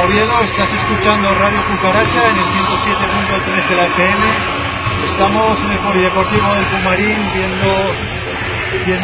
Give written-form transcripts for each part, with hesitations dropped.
Oviedo, estás escuchando Radio Cucaracha en el 107.3 de la FM. Estamos en el Polideportivo del Pumarín viendo el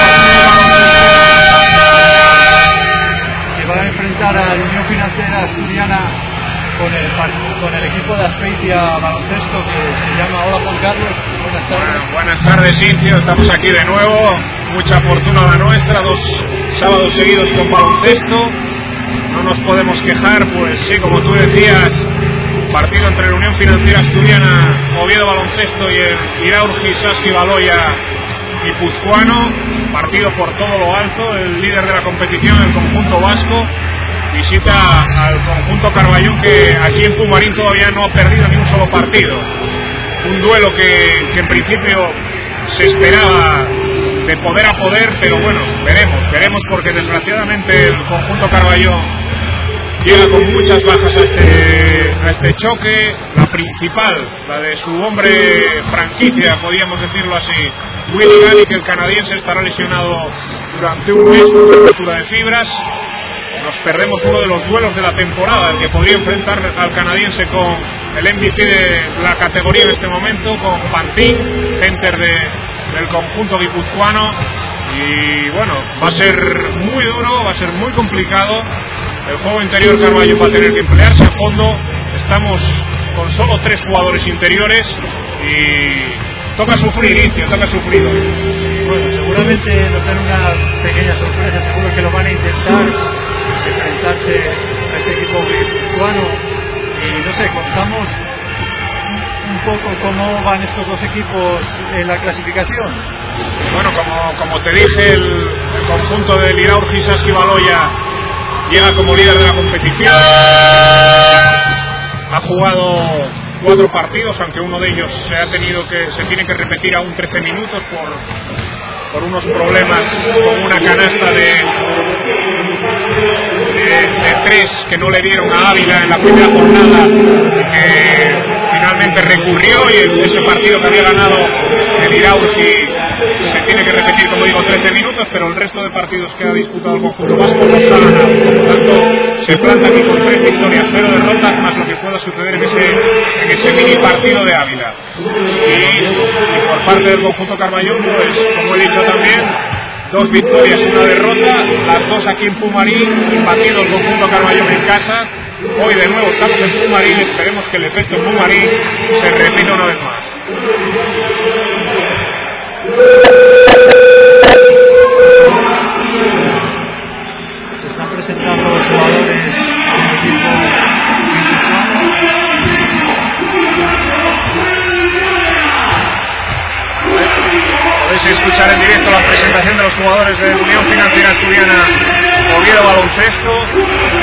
partido que va a enfrentar a la Unión Financiera Asturiana con el equipo de Azpeitia Baloncesto, que se llama. Hola Juan Carlos, buenas tardes. Buenas tardes, Incio, estamos aquí de nuevo, mucha fortuna la nuestra, 2 sábados seguidos con baloncesto, no nos podemos quejar, pues sí, como tú decías, partido entre la Unión Financiera Asturiana, Oviedo Baloncesto y el Iraurgi Saski Baloia guipuzcoano, partido por todo lo alto, el líder de la competición, el conjunto vasco, visita al conjunto Carballón, que aquí en Pumarín todavía no ha perdido ni un solo partido. Un duelo que en principio se esperaba de poder a poder, pero bueno, veremos porque desgraciadamente el conjunto Carballón llega con muchas bajas a este choque. La principal, la de su hombre franquicia, podríamos decirlo así, Willie Galli, que el canadiense estará lesionado durante un mes por ruptura de fibras. Nos perdemos uno de los duelos de la temporada, el que podría enfrentar al canadiense con el MVP de la categoría en este momento, con Pantin, center del conjunto guipuzcoano. Y bueno, va a ser muy duro, va a ser muy complicado. El juego interior Carballo va a tener que emplearse a fondo. Estamos con solo 3 jugadores interiores y toca sufrir, Inicio, toca sufrir. Bueno, seguramente nos dan una pequeña sorpresa, seguro que lo van a intentar, enfrentarse a este equipo guipuzcoano. Y no sé, contamos un poco cómo van estos 2 equipos en la clasificación. Bueno, como te dije, el conjunto del Iraurgi Saski Baloia llega como líder de la competición. Ha jugado 4 partidos, aunque uno de ellos se tiene que repetir aún 13 minutos por unos problemas con una canasta de 3 que no le dieron a Ávila en la primera jornada, que finalmente recurrió, y ese partido que había ganado el Iraurgi se tiene que repetir, como digo, 13 minutos, pero el resto de partidos que ha disputado el conjunto vasco los ha ganado. Por lo tanto, se planta aquí con 3 victorias, 0 derrotas, más lo que pueda suceder en ese mini partido de Ávila. Y por parte del conjunto Carballón, pues como he dicho también, 2 victorias, 1 derrota, las 2 aquí en Pumarín, batiendo el conjunto Carballón en casa. Hoy de nuevo estamos en Pumarín, esperemos que el efecto en Pumarín se repita una vez más. Se están presentando los jugadores del equipo guipuzcoano. Podéis escuchar en directo la presentación de los jugadores de Unión Financiera Asturiana Oviedo Baloncesto.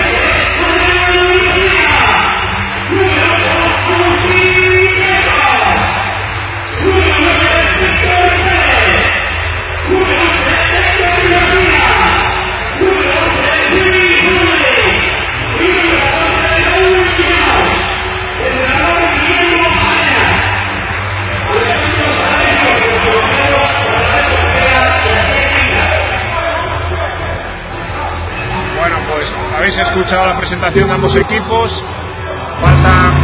Habéis escuchado la presentación de ambos equipos. Faltan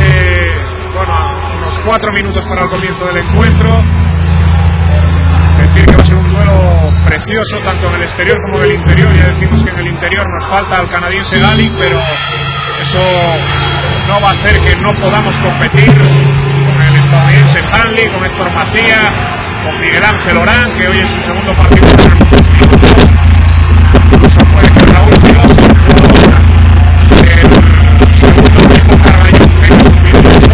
unos 4 minutos para el comienzo del encuentro. Decir que va a ser un duelo precioso tanto en el exterior como en el interior. Ya decimos que en el interior nos falta el canadiense Galli, pero eso no va a hacer que no podamos competir con el estadounidense Hanley, con Héctor Macías, con Miguel Ángel Orán, que hoy en su segundo partido incluso puede que Raúl Quiroz, el segundo equipo Carballón, tenga sus minutos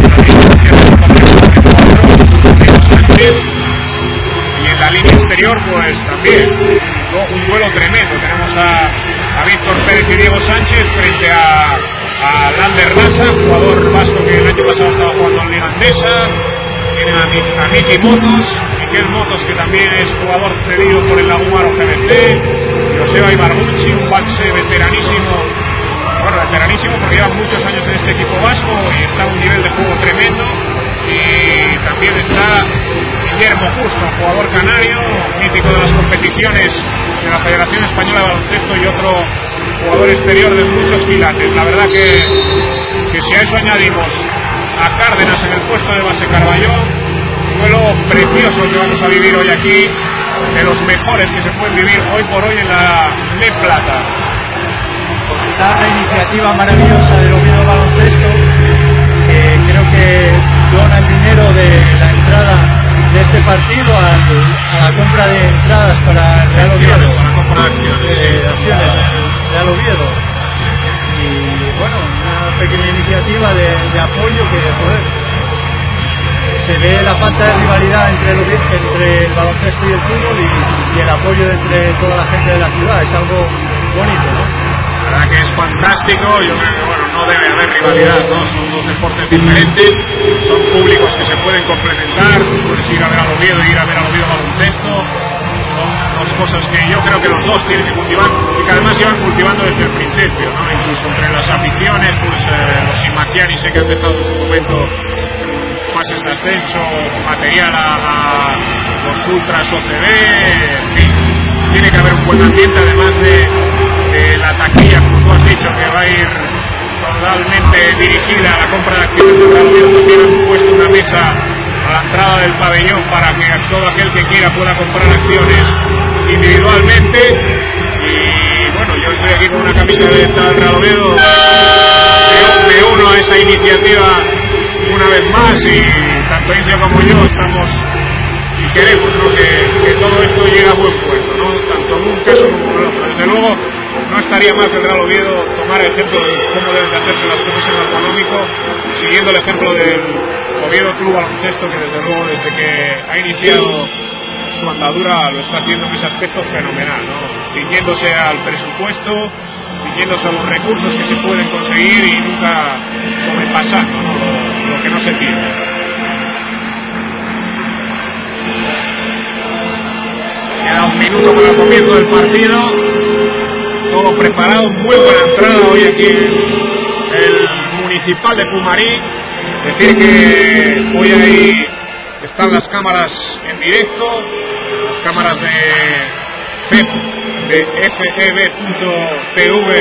móviles, y en la línea exterior pues también un duelo tremendo. Tenemos a Víctor Pérez y Diego Sánchez frente a Lander Lassa, jugador vasco que el año pasado estaba jugando en Liga Andesa. Tienen a Miki Motos, Miquel Motos, que también es jugador cedido por el Lagumaro GBC, Joseba Ibarbucci, un base veteranísimo porque lleva muchos años en este equipo vasco y está a un nivel de juego tremendo. Y también está Guillermo Justo, jugador canario, mítico de las competiciones de la Federación Española de Baloncesto y otro jugador exterior de muchos quilates. La verdad que si a eso añadimos a Cárdenas en el puesto de base Carballón, duelo precioso que vamos a vivir hoy aquí, de los mejores que se pueden vivir hoy por hoy en la Le Plata. Comentar la iniciativa maravillosa del Oviedo Baloncesto, que creo que dona el dinero de la entrada de este partido a la compra de entradas para el Real Oviedo, para la compra de acciones del Real Oviedo. Y bueno, una pequeña iniciativa de apoyo que, joder, se ve la falta de rivalidad entre el baloncesto y el fútbol y el apoyo entre toda la gente de la ciudad. Es algo bonito, ¿no? La verdad que es fantástico. Yo creo que bueno, no debe haber rivalidad, ¿no? Son dos deportes diferentes, son públicos que se pueden complementar. Puedes ir a ver al Oviedo y ir a ver al Oviedo Baloncesto. Son dos cosas que yo creo que los dos tienen que cultivar y que además llevan cultivando desde el principio, ¿no? Incluso entre las aficiones, pues los Immachiani sé que han dejado en su momento fases de ascenso, material a los ultras OCB, en fin, tiene que haber un buen ambiente, además de la taquilla, como tú has dicho, que va a ir totalmente dirigida a la compra de acciones del Real Oviedo. También han puesto una mesa a la entrada del pabellón para que todo aquel que quiera pueda comprar acciones individualmente. Y bueno, yo estoy aquí con una camisa de del Real Oviedo, me uno a esa iniciativa una vez más, y tanto Incio como yo estamos y queremos, ¿no?, que todo esto llegue a buen puerto, ¿no?, tanto en un caso como en el otro. Desde luego no estaría mal que el Real Oviedo tomara ejemplo de cómo deben de hacerse las cosas en lo económico, siguiendo el ejemplo del Oviedo Club Baloncesto, que desde luego desde que ha iniciado su andadura lo está haciendo en ese aspecto fenomenal, ¿no?, ciñéndose al presupuesto, ciñéndose a los recursos que se pueden conseguir y nunca sobrepasando, ¿no?, lo que no se pide. Queda un minuto para el comienzo del partido, todo preparado, muy buena entrada hoy aquí en el Municipal de Pumarín. Decir que hoy ahí están las cámaras en directo, las cámaras de FEB.tv,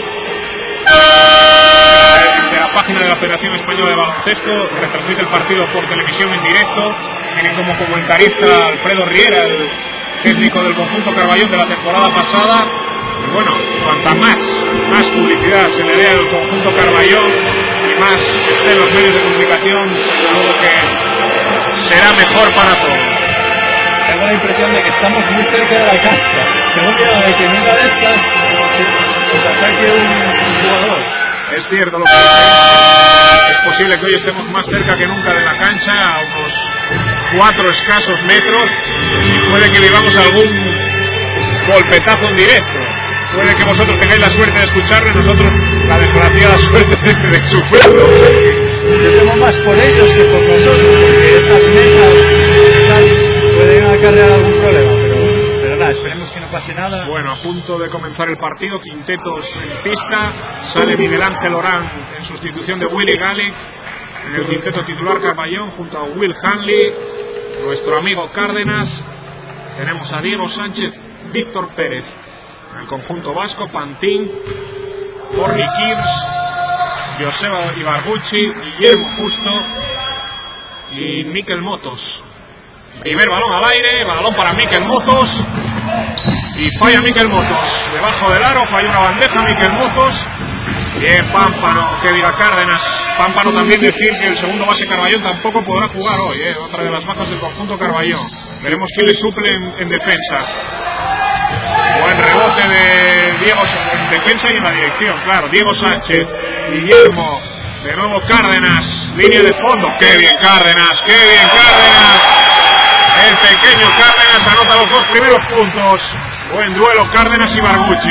de la página de la Federación Española de Baloncesto. Retransmite el partido por televisión en directo. Tiene como comentarista Alfredo Riera, el técnico del conjunto Carballón de la temporada pasada. Y bueno, cuanta más publicidad se le dé al conjunto Carballón y más esté en los medios de comunicación, desde luego que será mejor para todos. Tengo la impresión de que estamos muy cerca de la cancha. Tengo miedo de que en una de estas nos ataque un jugador. Es cierto lo que dice. Es posible que hoy estemos más cerca que nunca de la cancha, a unos 4 escasos metros, y puede que vivamos algún golpetazo en directo. Puede que vosotros tengáis la suerte de escucharlo y nosotros la desgraciada suerte de sufrirlo. O sea que yo temo más por ellos que por nosotros, porque estas mesas pueden acarrear algún problema, pero nada, esperemos que no pase nada. Bueno, a punto de comenzar el partido, quintetos en pista, sale Miguel Ángel Orán en sustitución de Willy Gallic, en el quinteto titular Carballón junto a Will Hanley, nuestro amigo Cárdenas, tenemos a Diego Sánchez, Víctor Pérez, en el conjunto vasco, Pantín, Borny Kirs, Joseba Ibarguchi, Guillermo Justo y Mikel Motos. Primer balón al aire, balón para Mikel Motos, y falla Mikel Motos, debajo del aro, falla una bandeja Mikel Motos. Bien Pámpano, que diga Cárdenas. Pámpano también decir que el segundo base Carballón tampoco podrá jugar hoy, otra de las bajas del conjunto Carballón. Veremos quién le suple en defensa. Buen rebote de Diego en defensa y en la dirección, claro. Diego Sánchez, Guillermo, de nuevo Cárdenas, línea de fondo. ¡Qué bien Cárdenas! ¡Qué bien Cárdenas! El pequeño Cárdenas anota los 2 primeros puntos. Buen duelo Cárdenas y Barguchi.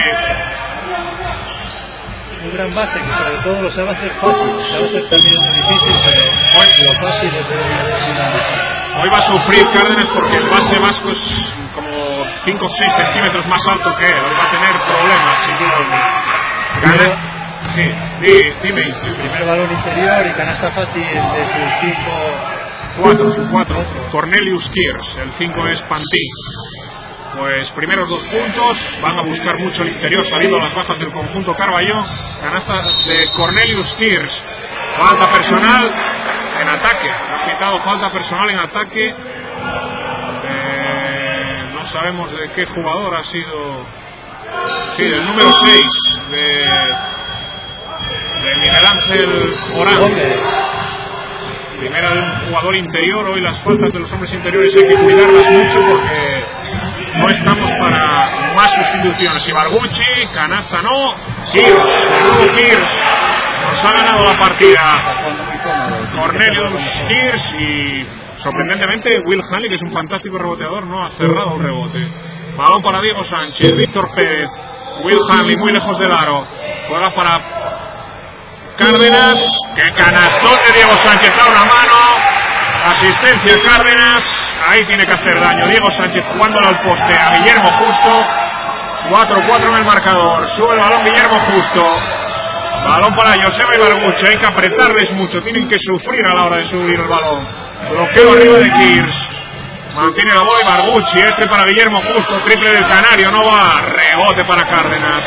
Un gran base que sobre todo lo sabe hacer fácil. Sabe hacer también muy difícil, pero lo fácil es hoy va a sufrir Cárdenas porque el base vasco es como 5 o 6 centímetros más alto que él. Hoy va a tener problemas, sin duda. Sí, dime. El primer balón interior y canasta fácil desde el 5. 4. Cornelius Kiers, el 5 es Pantín. pues primeros 2 puntos. Van a buscar mucho el interior sabiendo las bajas del conjunto Carballón. Canasta de Cornelius Kears. Falta personal en ataque. Ha quitado falta personal en ataque. No sabemos de qué jugador ha sido. Sí, del número 6 de Miguel Ángel Morán. Primera de un jugador interior. Hoy las faltas de los hombres interiores hay que cuidarlas mucho porque no estamos para más sustituciones. Ibarguchi, canasta no. Kears, de nuevo Kears nos ha ganado la partida. Cornelius Kears y sorprendentemente Will Hanley, que es un fantástico reboteador, no ha cerrado un rebote. Balón para Diego Sánchez, Víctor Pérez, Will Hanley muy lejos del aro, juega para Cárdenas, que canastón de Diego Sánchez, da una mano, asistencia Cárdenas, ahí tiene que hacer daño Diego Sánchez jugándolo al poste a Guillermo Justo. 4-4 en el marcador, sube el balón Guillermo Justo, balón para Joseba Ibarguchi, hay que apretarles mucho, tienen que sufrir a la hora de subir el balón, bloqueo arriba de Kears. Mantiene la bola Ibarguchi, este para Guillermo Justo, triple del Canario, no va, rebote para Cárdenas.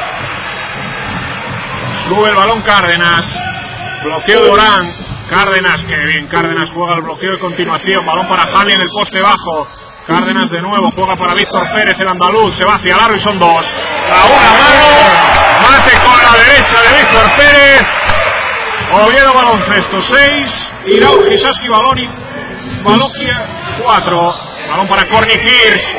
Sube el balón Cárdenas, bloqueo de Orán, Cárdenas, que bien, Cárdenas juega el bloqueo de continuación, balón para Hanley en el poste bajo, Cárdenas de nuevo, juega para Víctor Pérez, el andaluz, se va hacia el aro y son 2. A una mano, mate con la derecha de Víctor Pérez, Oviedo baloncesto 6, Irau Gisaski Balogia 4, balón para Corny Kears,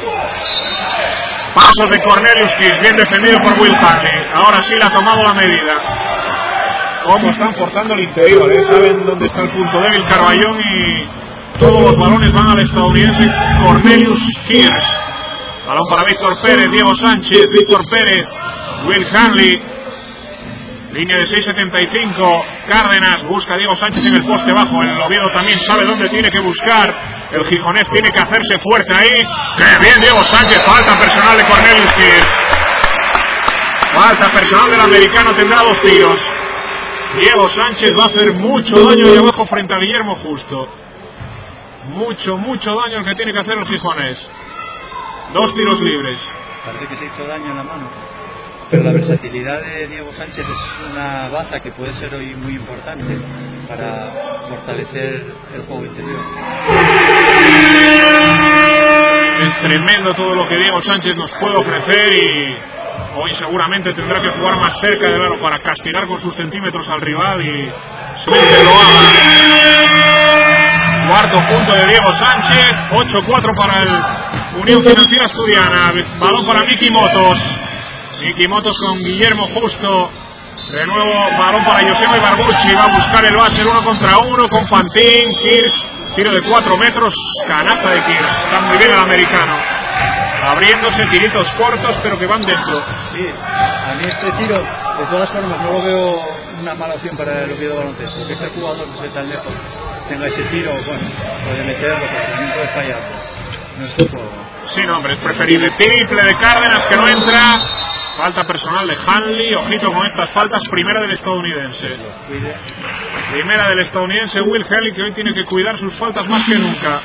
pasos de Cornelius Kears, bien defendido por Will Hanley, ahora sí le ha tomado la medida. Cómo están forzando el interior, saben dónde está el punto débil Carballón y todos los balones van al estadounidense Cornelius Kears. Balón para Víctor Pérez, Diego Sánchez, Víctor Pérez, Will Hanley, línea de 6.75, Cárdenas busca a Diego Sánchez en el poste bajo, el Oviedo también sabe dónde tiene que buscar, el gijonés tiene que hacerse fuerte ahí, ¡qué bien Diego Sánchez! Falta personal de Cornelius Kears, falta personal del americano, tendrá 2 tiros, Diego Sánchez va a hacer mucho daño ahí abajo frente a Guillermo Justo, mucho daño el que tiene que hacer el gijonés, 2 tiros libres. Parece que se hizo daño en la mano. Pero la versatilidad de Diego Sánchez es una baza que puede ser hoy muy importante para fortalecer el juego interior. Es tremendo todo lo que Diego Sánchez nos puede ofrecer y hoy seguramente tendrá que jugar más cerca del aro para castigar con sus centímetros al rival y suerte lo haga. Cuarto punto de Diego Sánchez, 8-4 para el Unión Financiera Asturiana, balón para Miki Motos. Miki Motos con Guillermo Justo, de nuevo balón para Joseba Ibarguchi, va a buscar el base 1 contra 1 con Fantín, Kears, tiro de 4 metros, canasta de Kears, está muy bien el americano, abriéndose tiritos cortos pero que van dentro. Sí, a mí este tiro de todas formas no lo veo una mala opción para el Oviedo baloncesto, porque este jugador no esté tan lejos, tenga ese tiro, bueno, puede meterlo, pero también puede fallar, no es su juego. Sí, no, hombre, es preferible, triple de Cárdenas que no entra. Falta personal de Hanley, ojito con estas faltas, primera del estadounidense. Primera del estadounidense Will Hanley, que hoy tiene que cuidar sus faltas más que nunca.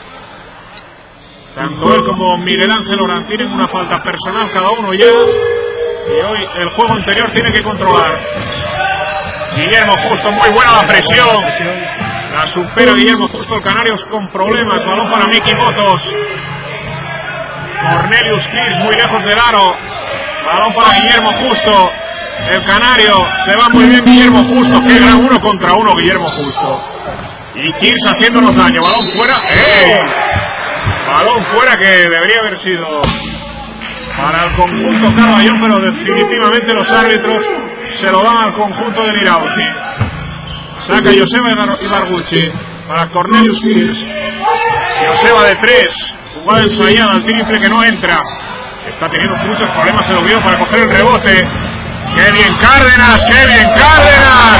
Tanto él como Miguel Ángel Orán tienen una falta personal cada uno ya. Y hoy el juego interior tiene que controlar. Guillermo Justo, muy buena la presión. La supera Guillermo Justo, el Canarios con problemas. Balón para Miki Motos. Cornelius Kears muy lejos del aro. Balón para Guillermo Justo, el Canario, se va muy bien Guillermo Justo, qué gran 1 contra 1 Guillermo Justo. Y Kears haciéndonos daño, balón fuera, balón fuera que debería haber sido para el conjunto Carballón, pero definitivamente los árbitros se lo dan al conjunto de Mirauchi. Saca Joseba Ibarguchi para Cornelius Kears. Joseba de 3, jugada ensayada, al triple que no entra. Está teniendo muchos problemas el Oviedo para coger el rebote. ¡Qué bien Cárdenas! ¡Qué bien Cárdenas!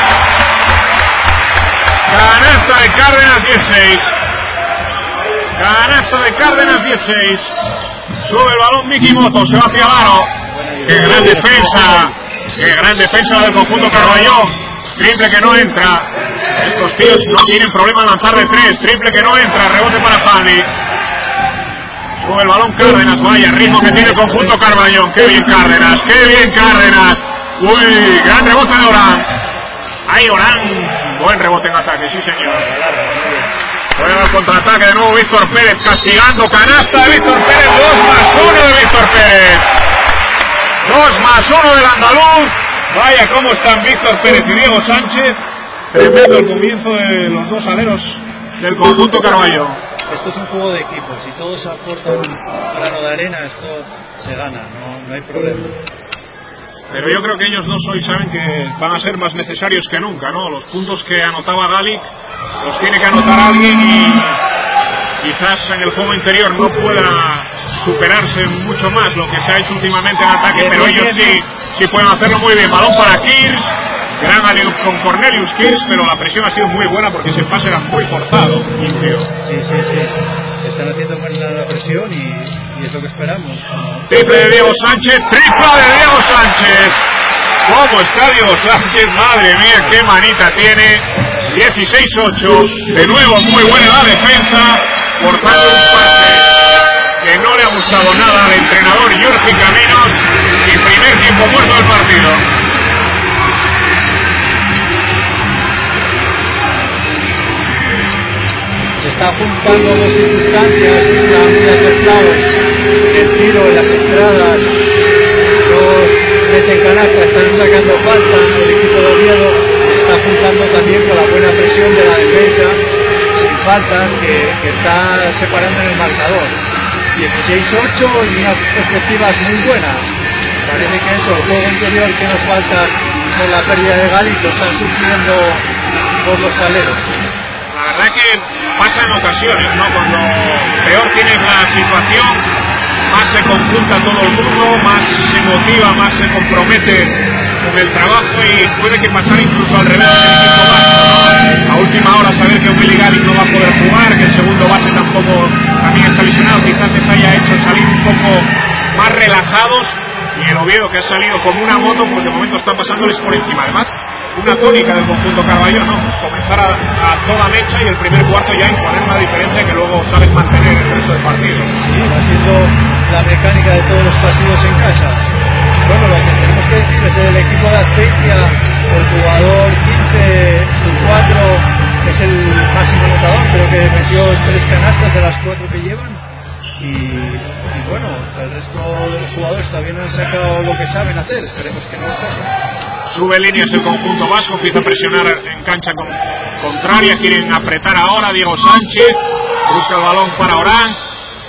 Canasta de Cárdenas 16. Canasta de Cárdenas 16. Sube el balón Miki Moto, se va hacia el aro. ¡Qué gran defensa! ¡Qué gran defensa del conjunto Carballón! Triple que no entra. Estos tíos no tienen problema en lanzar de 3. Triple que no entra. Rebote para Hanley. Sube el balón Cárdenas, vaya ritmo que tiene el conjunto Carbañón. Qué bien Cárdenas, qué bien Cárdenas. Uy, gran rebote de Orán. Ahí Orán, buen rebote en ataque, sí señor. Juega el contraataque de nuevo Víctor Pérez, castigando, canasta de Víctor Pérez, 2+1 de Víctor Pérez. 2+1 del andaluz. Vaya cómo están Víctor Pérez y Diego Sánchez. Tremendo el comienzo de los dos aleros del conjunto Carballo. Esto es un juego de equipos, si todos aportan un grano de arena, esto se gana, no hay problema. Pero yo creo que ellos dos hoy saben que van a ser más necesarios que nunca, ¿no? Los puntos que anotaba Galic los tiene que anotar alguien y quizás en el juego interior no pueda superarse mucho más lo que se ha hecho últimamente en ataque, pero ellos sí pueden hacerlo muy bien. Balón para Kirs, gran aleo con Cornelius Kirs, pero la presión ha sido muy buena porque ese pase era muy forzado. Sí. Están haciendo buena la presión y es lo que esperamos. Triple de Diego Sánchez, tripla de Diego Sánchez. ¿Cómo está Diego Sánchez? Madre mía, qué manita tiene. 16-8, de nuevo muy buena la defensa, forzando un pase que no le ha gustado nada al entrenador Jorge Caminos y primer tiempo muerto del partido. Se está juntando dos circunstancias que están muy acertados, el tiro en las entradas, los meten canasta, están sacando falta, el equipo de Oviedo está juntando también con la buena presión de la defensa, sin faltas, que está separando en el marcador. 16-8 y unas perspectivas muy buenas. Parece que eso, el juego interior que nos falta con la pérdida de Galic lo están sufriendo por los aleros. La verdad que pasa en ocasiones, ¿no? Cuando peor tienes la situación, más se conjunta todo el mundo, más se motiva, más se compromete con el trabajo y puede que pasar incluso al revés en el equipo vasco, ¿no? A última hora saber que Willy Galic no va a poder jugar, que el segundo base tampoco también está lesionado, quizás les haya hecho salir un poco más relajados, y el Oviedo, que ha salido como una moto, pues de momento está pasándoles por encima. Además, una tónica del conjunto Carballo, ¿no? Comenzar a toda mecha y el primer cuarto ya imponer una diferencia que luego sabes mantener el resto del partido. Sí, va siendo la mecánica de todos los partidos en casa. Bueno, lo que tenemos que decir es del equipo de Azpeitia, el jugador 15, su 4 es el máximo anotador, creo que metió 3 canastas de las 4 que llevan. Y bueno, el resto de los jugadores todavía no han sacado lo que saben hacer, esperemos que no lo saquen. Sube líneas el conjunto vasco, empieza a presionar en cancha contraria, quieren apretar ahora. Diego Sánchez busca el balón para Orán.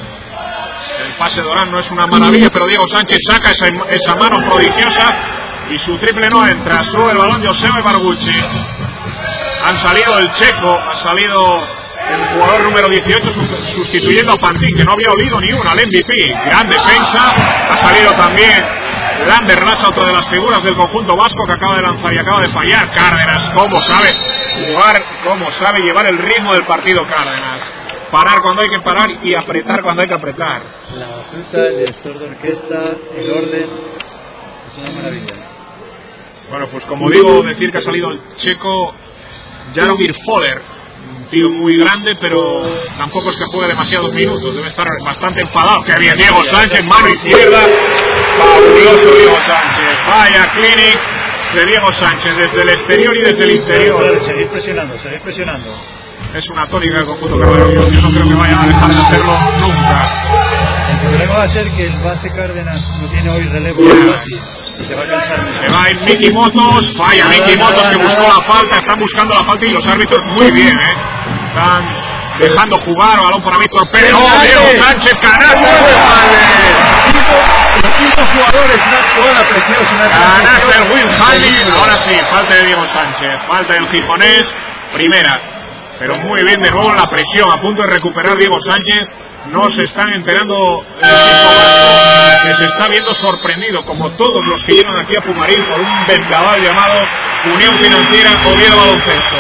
El pase de Orán no es una maravilla, pero Diego Sánchez saca esa mano prodigiosa y su triple no entra. Sube el balón Joseba Bargucci. Han salido el checo, ha salido el jugador número 18 sustituyendo a Pantín, que no había olido ni una al MVP. Gran defensa. Ha salido también Lander Lassa, otra de las figuras del conjunto vasco, que acaba de lanzar y acaba de fallar. Cárdenas, cómo sabe jugar, cómo sabe llevar el ritmo del partido Cárdenas. Parar cuando hay que parar y apretar cuando hay que apretar. La batuta, el director de orquesta, el orden, es una maravilla. Bueno, pues como digo, decir que ha salido el checo Jaromir Foller, un tío muy grande, pero tampoco es que juegue demasiados minutos, debe estar bastante enfadado. ¡Qué bien Diego Sánchez, mano izquierda! ¡Fabuloso Diego Sánchez! ¡Vaya clinic de Diego Sánchez desde el exterior y desde el interior! Seguir presionando, seguir presionando. Es una tónica del conjunto Carballo, yo no creo que vayan a dejar de hacerlo nunca. El problema va a ser que el base Cárdenas no tiene hoy relevo fácil. Se va a cansar. Se va a ir Miki Motos, falla Miki Motos, que buscó la falta, están buscando la falta y los árbitros muy bien, están dejando jugar, balón para Víctor Pérez. ¡Oh, Diego Sánchez, canasta! Los 5 jugadores, una jugada preciosa. Canasta el Will Halley, ahora sí, falta de Diego Sánchez, falta del gijonés, primera. Pero muy bien de nuevo la presión, a punto de recuperar Diego Sánchez. No se están enterando el equipo vasco, que se está viendo sorprendido, como todos los que llegan aquí a Pumarín, por un vendaval llamado Unión Financiera Oviedo Baloncesto.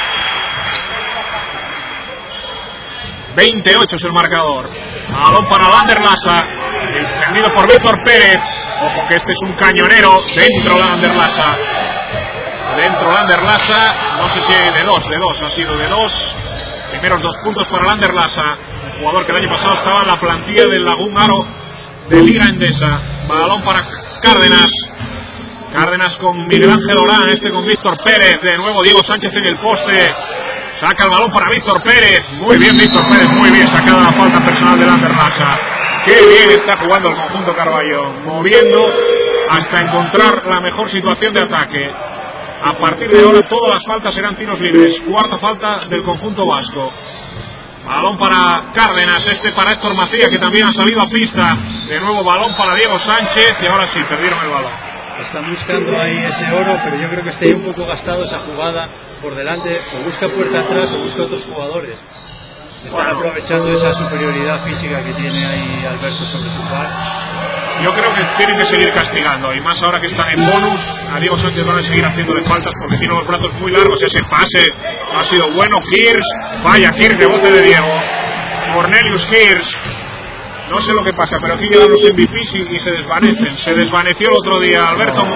28 es el marcador. Balón para Lander Lassa, defendido por Víctor Pérez. Ojo que este es un cañonero. Dentro Lander Lassa. Dentro Lander Lassa, no sé si de dos, ha sido de 2. Primeros 2 puntos para Lander Lassa. jugador que el año pasado estaba en la plantilla del Lagún Aro de Liga Endesa. Balón para Cárdenas. Cárdenas con Miguel Ángel Orán, con Víctor Pérez. De nuevo Diego Sánchez en el poste. Saca el balón para Víctor Pérez. Muy bien Víctor Pérez, muy bien sacada la falta personal del Ander Lasa. Qué bien está jugando el conjunto Carballón, moviendo hasta encontrar la mejor situación de ataque. A partir de ahora todas las faltas serán tiros libres. Cuarta falta del conjunto vasco. Balón para Cárdenas, para Héctor Macías, que también ha salido a pista. De nuevo balón para Diego Sánchez, y ahora sí, perdieron el balón. Están buscando ahí ese oro, pero yo creo que está ahí un poco gastado esa jugada por delante. O busca puerta atrás o busca otros jugadores. Están aprovechando esa superioridad física que tiene ahí Alberto sobre su par. Yo creo que tienen que seguir castigando, y más ahora que están en bonus. A Diego Sánchez van a seguir haciéndole faltas porque tiene los brazos muy largos. Ese pase no ha sido bueno. Kirsch, vaya Kirsch, rebote de Diego. Cornelius Kirsch. No sé lo que pasa, pero aquí llegan los MVPs y se desvanecen. Se desvaneció el otro día Alberto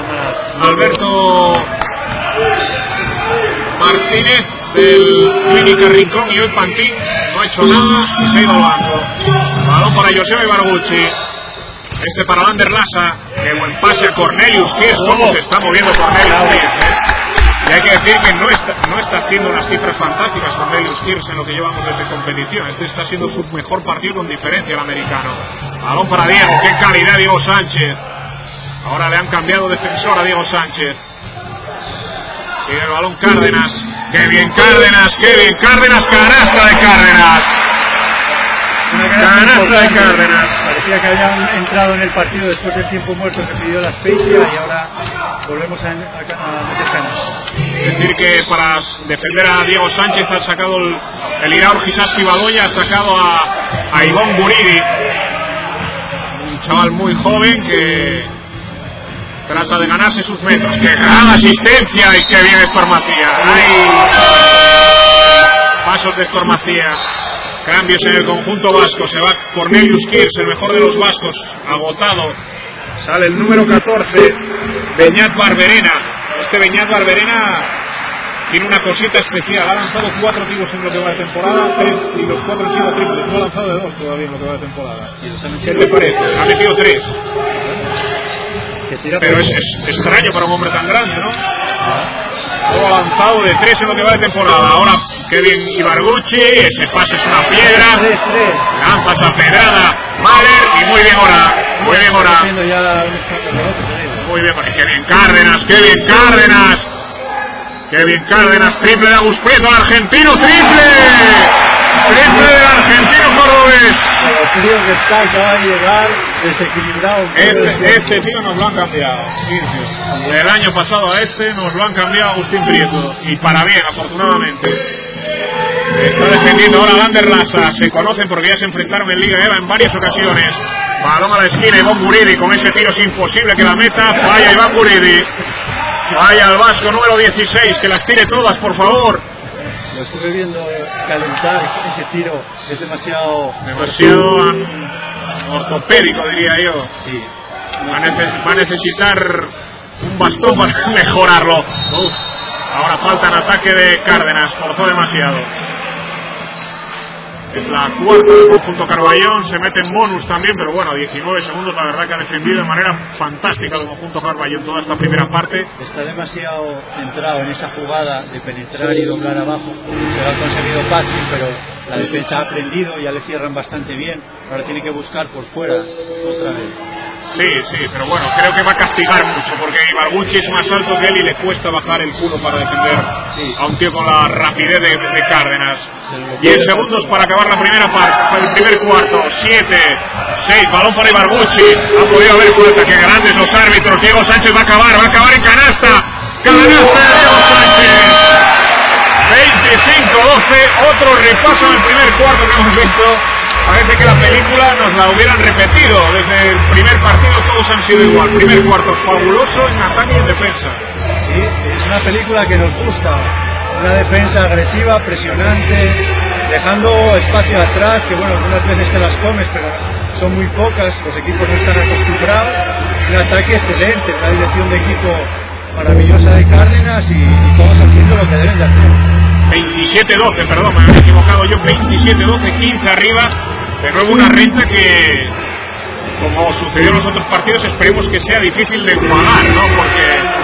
Martínez del Clínica Rincón, y hoy Pantín no ha hecho nada y se ha ido al banco. Balón para Joseba Ibarguchi. Para Ander Lasa. Qué buen pase a Cornelius Kirsch. Cómo se está moviendo Cornelius Kirsch. Y hay que decir que no está haciendo unas cifras fantásticas Cornelius Kirsch en lo que llevamos desde competición. Está siendo su mejor partido con diferencia el americano. Balón para Diego. Qué calidad Diego Sánchez. Ahora le han cambiado defensor a Diego Sánchez. Sigue el balón Cárdenas. Qué bien Cárdenas. Canasta de Cárdenas. Canasta de Cárdenas. Parecía que habían entrado en el partido después del tiempo muerto que pidió la Spezia, y ahora volvemos a meter canasta. Es decir que para defender a Diego Sánchez ha sacado el Iraur Gisaski Badoya, ha sacado a Ivón Guridi, un chaval muy joven que trata de ganarse sus metros. ¡Qué gran asistencia! ¡Y qué bien Héctor Macías! ¡Ay! Pasos de Héctor Macías. Cambios en el conjunto vasco. Se va Cornelius Kirsch, el mejor de los vascos, agotado. Sale el número 14, Beñat Barberena. Beñat Barberena tiene una cosita especial. Ha lanzado 4 tiros en lo que va de temporada, 3, y los 4 han sido triples. No ha lanzado de 2 todavía en lo que va de temporada. ¿Qué te parece? Ha metido 3. Pero es extraño para un hombre tan grande, ¿no? Todo ha lanzado de 3 en lo que va de temporada. Ahora Kevin Ibarguchi, ese pase es una piedra. Lanza esa pedrada Mahler, y muy bien ahora. Muy bien ahora. Muy bien, porque Kevin Cárdenas. Triple de Agus Prieto, el argentino, triple del argentino cordobés. Creo que está, acaba de llegar desequilibrado. Este tío nos lo han cambiado. Del año pasado a nos lo han cambiado Agustín Prieto, y para bien, afortunadamente. Está defendiendo ahora Ander Lasa. Se conocen porque ya se enfrentaron en Liga EVA en varias ocasiones. Balón a la esquina, Iván Guridi. Con ese tiro es imposible que la meta. Falla Iván Guridi. Falla el vasco número 16. Que las tire todas, por favor. Lo estuve viendo calentar. Ese tiro es demasiado ortopédico, diría yo. Sí. Va a necesitar un bastón para mejorarlo. Ahora falta en ataque de Cárdenas. Forzó demasiado. Es la cuarta del conjunto Carballón. Se mete en bonus también, pero bueno, 19 segundos. La verdad que ha defendido de manera fantástica el conjunto Carballón toda esta primera parte. Está demasiado centrado en esa jugada de penetrar y doblar abajo. Lo ha conseguido fácil, pero la defensa ha aprendido, ya le cierran bastante bien. Ahora tiene que buscar por fuera otra vez. Sí, pero bueno, creo que va a castigar mucho, porque Ibarguchi es más alto que él y le cuesta bajar el culo para defender a un tío con la rapidez de Cárdenas. 10 segundos para acabar la primera parte, el primer cuarto. 7, 6, balón para Ibarguchi. Ha podido haber falta, que grandes los árbitros. Diego Sánchez va a acabar en canasta. Canasta de Diego Sánchez. 25-12, otro repaso en el primer cuarto que hemos visto. Parece que la película nos la hubieran repetido. Desde el primer partido todos han sido igual. Primer cuarto fabuloso en ataque y en defensa. Sí, es una película que nos gusta. Una defensa agresiva, presionante, dejando espacio atrás, que bueno, algunas veces te las comes, pero son muy pocas, los equipos no están acostumbrados. Un ataque excelente, una dirección de equipo maravillosa de Cárdenas, y todos haciendo lo que deben de hacer. 27-12, perdón, me había equivocado yo, 27-12, 15 arriba, de nuevo una renta que, como sucedió en los otros partidos, esperemos que sea difícil de enjuagar, ¿no? Porque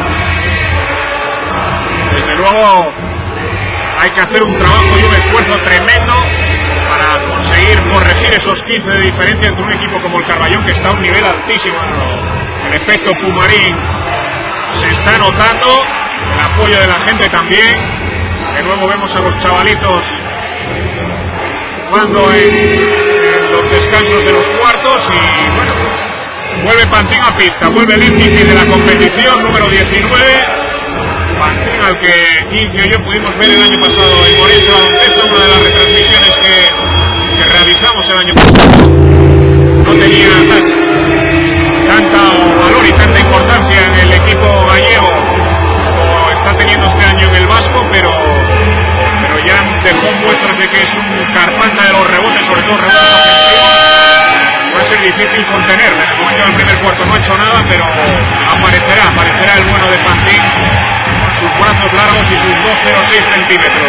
desde luego hay que hacer un trabajo y un esfuerzo tremendo para conseguir corregir esos 15 de diferencia entre un equipo como el Carballón, que está a un nivel altísimo. El efecto Pumarín se está notando, el apoyo de la gente también. De nuevo vemos a los chavalitos jugando en los descansos de los cuartos y bueno, vuelve Pantín a pista, vuelve el MVP de la competición, número 19, Pantín, al que Incio y yo pudimos ver el año pasado en Morense Baloncesto, una de las retransmisiones que realizamos el año pasado. No tenía tanta valor y tanta importancia en el equipo gallego como está teniendo este año en el Vasco, pero ya dejó muestras de que es un carpanta de los rebotes, sobre todo rebotes ofensivos. Va a ser difícil contenerle. En el momento del primer cuarto no ha hecho nada, pero aparecerá el bueno de Pantín con sus brazos largos y sus 2,06 centímetros.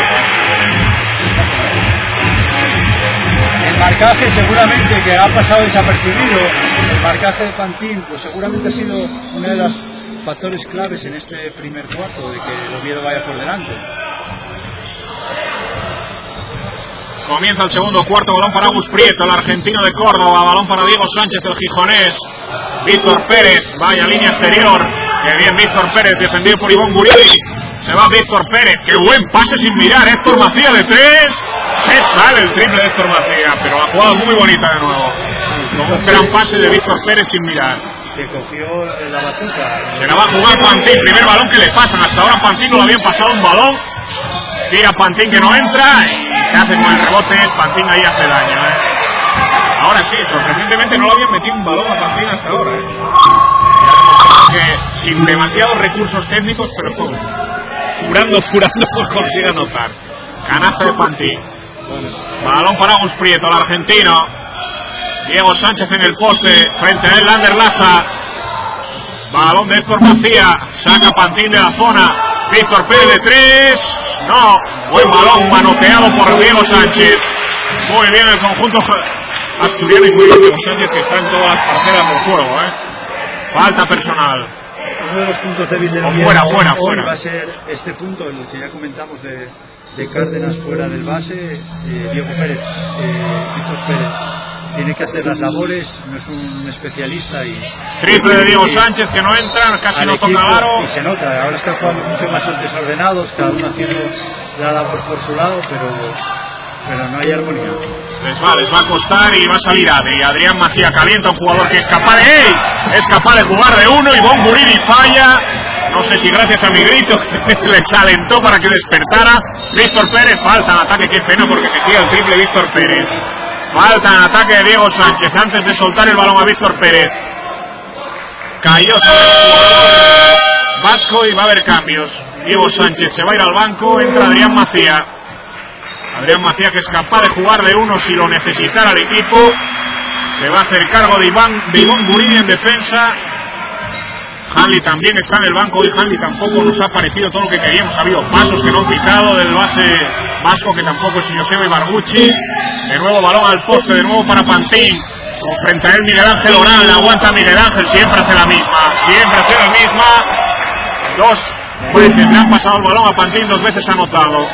El marcaje seguramente que ha pasado desapercibido, el marcaje de Pantín, pues seguramente ha sido uno de los factores claves en este primer cuarto, de que el Oviedo vaya por delante. Comienza el segundo cuarto, balón para Agus Prieto, el argentino de Córdoba, balón para Diego Sánchez, el gijonés. Víctor Pérez, vaya línea exterior, que bien Víctor Pérez, defendido por Ivón Guridi. Se va Víctor Pérez, qué buen pase sin mirar, Héctor Macía de 3, se sale el triple de Héctor Macía, pero la jugada muy bonita de nuevo, con un gran pase de Víctor Pérez sin mirar. Que cogió la batuta. Se la va a jugar Pantín, primer balón que le pasan, hasta ahora Pantín no le habían pasado un balón. Tira Pantín que no entra y se hace con el rebote. Pantín ahí hace daño, Ahora sí, sorprendentemente no le habían metido un balón a Pantín hasta ahora, que sin demasiados recursos técnicos, pero todo jurando pues consigue anotar. Canasta de Pantín. Balón para Agus Prieto, el argentino. Diego Sánchez en el poste, frente a él Lander Lassa. Balón de Héctor Macía, saca Pantín de la zona. Víctor Pérez de 3, no, buen balón manoteado por Diego Sánchez. Muy bien el conjunto asturiano y muy bien Diego Sánchez, que está en todas las parcelas del juego, Falta personal. Uno de los puntos débiles del Oviedo fuera. Va a ser este punto, el que ya comentamos de Cárdenas fuera del base, Diego Pérez, Víctor Pérez. Tiene que hacer las labores, no es un especialista y... Triple de Diego Sánchez que no entra, casi no toca aro. Y se nota, ahora están jugando mucho más desordenados, cada uno haciendo la labor por su lado, pero no hay armonía. Les va a costar y va a salir Adri. Adrián Macía calienta, un jugador que es capaz de jugar de uno, y Ivón Guridi falla. No sé si gracias a mi grito les alentó para que despertara. Víctor Pérez, falta en ataque, qué pena porque se tira el triple Víctor Pérez. Falta en ataque de Diego Sánchez antes de soltar el balón a Víctor Pérez. Cayó sobre el jugador vasco y va a haber cambios. Diego Sánchez se va a ir al banco, entra Adrián Macía. Adrián Macía, que es capaz de jugar de uno si lo necesitara el equipo. Se va a hacer cargo de Ivón Guridi en defensa. Hanley también está en el banco y Hanley tampoco nos ha parecido todo lo que queríamos. Ha habido pasos que no han pitado del base vasco, que tampoco es Joseba Ibarguchi. De nuevo balón al poste, de nuevo para Pantín. Frente a él Miguel Ángel Orán, la aguanta Miguel Ángel, siempre hace la misma. Dos veces le han pasado el balón a Pantín, 2 veces ha anotado.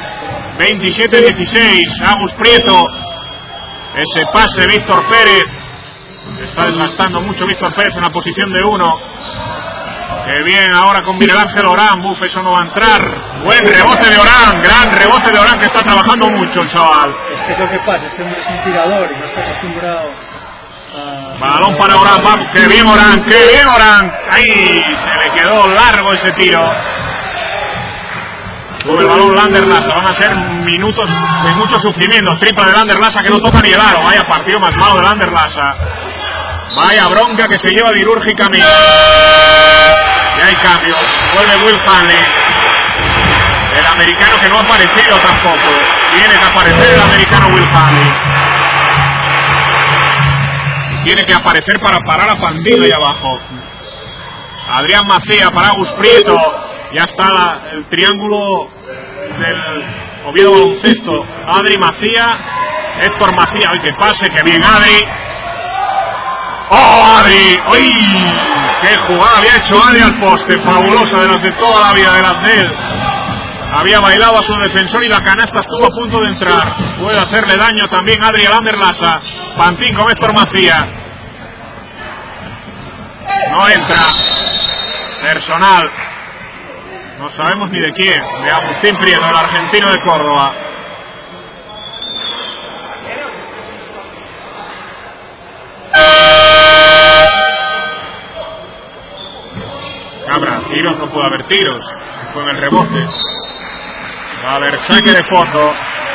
27-16, Agus Prieto. Ese pase Víctor Pérez. Se está desgastando mucho Víctor Pérez en la posición de 1. Que bien ahora con Miguel Ángel Orán. Eso no va a entrar. Buen rebote de Orán, gran rebote de Orán, que está trabajando mucho el chaval. Es que lo que pasa, este hombre es un tirador y no está acostumbrado a... Balón para Orán, que bien Orán. Ahí se le quedó largo ese tiro. Con el balón Lander Lassa, van a ser minutos de mucho sufrimiento. Triple de Lander Lassa que no toca ni el aro. Vaya partido más malo de Lander Lassa. Vaya bronca que se lleva quirúrgicamente. Y hay cambios. Vuelve Will Hanley, el americano que no ha aparecido tampoco. Tiene que aparecer el americano Will Hanley. Tiene que aparecer para parar a Pantín ahí abajo. Adrián Macía para Agus Prieto. Ya está el triángulo Oviedo Baloncesto. Adri Macía, Héctor Macía. ¡Ay, que pase! ¡Qué bien Adri! ¡Oh, Adri! ¡Uy! ¡Qué jugada había hecho Adri al poste! Fabulosa, de las de toda la vida, de las de él. Había bailado a su defensor y la canasta estuvo a punto de entrar. Puede hacerle daño también Adri al Anderlasa. Pantín con Héctor Macía. No entra. Personal. No sabemos ni de quién. De Agustín Prieto, el argentino de Córdoba. Cabra, tiros no puede haber tiros. Fue en el rebote. Va a haber saque de fondo.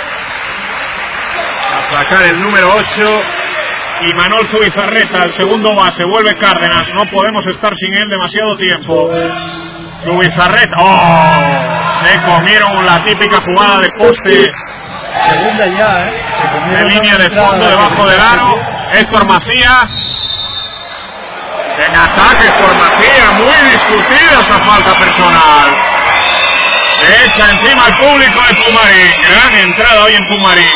A sacar el número 8. Y Manol Zubizarreta, el segundo base. Vuelve Cárdenas. No podemos estar sin él demasiado tiempo. Zubizarreta. ¡Oh! Se comieron la típica jugada de poste. Segunda ya, De línea de fondo debajo del aro. Héctor Macía. En ataque Héctor Macía. Muy discutida esa falta personal. Se echa encima al público de Pumarín. Gran entrada hoy en Pumarín.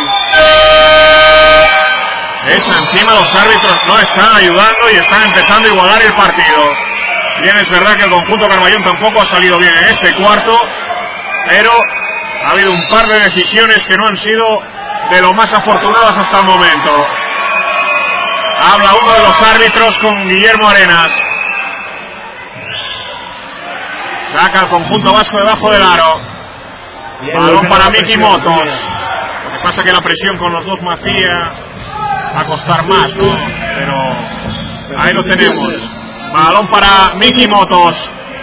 Se echa encima, los árbitros no están ayudando y están empezando a igualar el partido. Bien, es verdad que el conjunto Carmallón tampoco ha salido bien en este cuarto, pero ha habido un par de decisiones que no han sido de lo más afortunadas hasta el momento. Habla uno de los árbitros con Guillermo Arenas. Saca el conjunto vasco debajo del aro. Balón para Miki Motos. Lo que pasa que la presión con los dos Macías va a costar más, ¿no? Pero ahí lo tenemos. Balón para Miki Motos.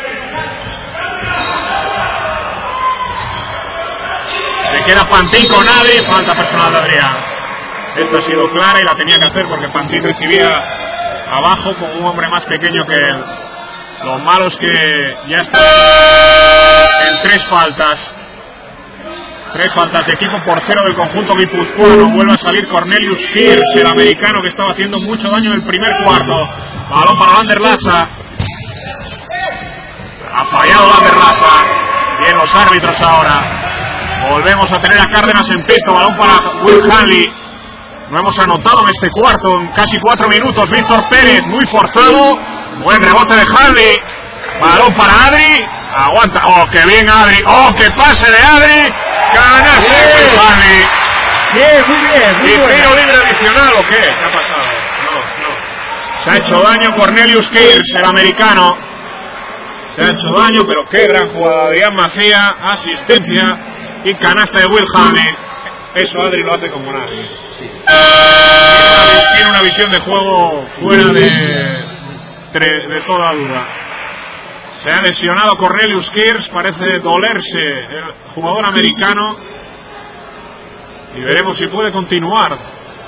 Se queda Pantín con Adri. Falta personal de Adrián. Esta ha sido clara y la tenía que hacer porque Pantín recibía abajo con un hombre más pequeño que él. Lo malo es que ya está en 3 faltas. 3 faltas de equipo por 0 del conjunto guipuzcoano. Vuelve a salir Cornelius Kirsch, el americano que estaba haciendo mucho daño en el primer cuarto. Balón para Vanderlasa. Ha fallado Vanderlasa. Bien los árbitros ahora. Volvemos a tener a Cárdenas en pista. Balón para Will Hanley. No hemos anotado en este cuarto en casi 4 minutos. Víctor Pérez, muy forzado. Buen rebote de Hanley. Balón para Adri. Aguanta. Oh, qué bien Adri. Oh, qué pase de Adri. Canasta de Will Hanley. Bien, muy bien. Muy ¿Y buena. tiro libre adicional o qué? ¿Qué ha pasado? No. Se ha hecho daño Cornelius Kirsch, el americano. Se ha hecho daño, pero qué gran jugada. Adrián Macía, asistencia y canasta de Will Hanley. Eso Adri lo hace como nadie. Sí. Tiene una visión de juego fuera de toda duda. Se ha lesionado Cornelius Kirsch, parece dolerse el jugador americano y veremos si puede continuar.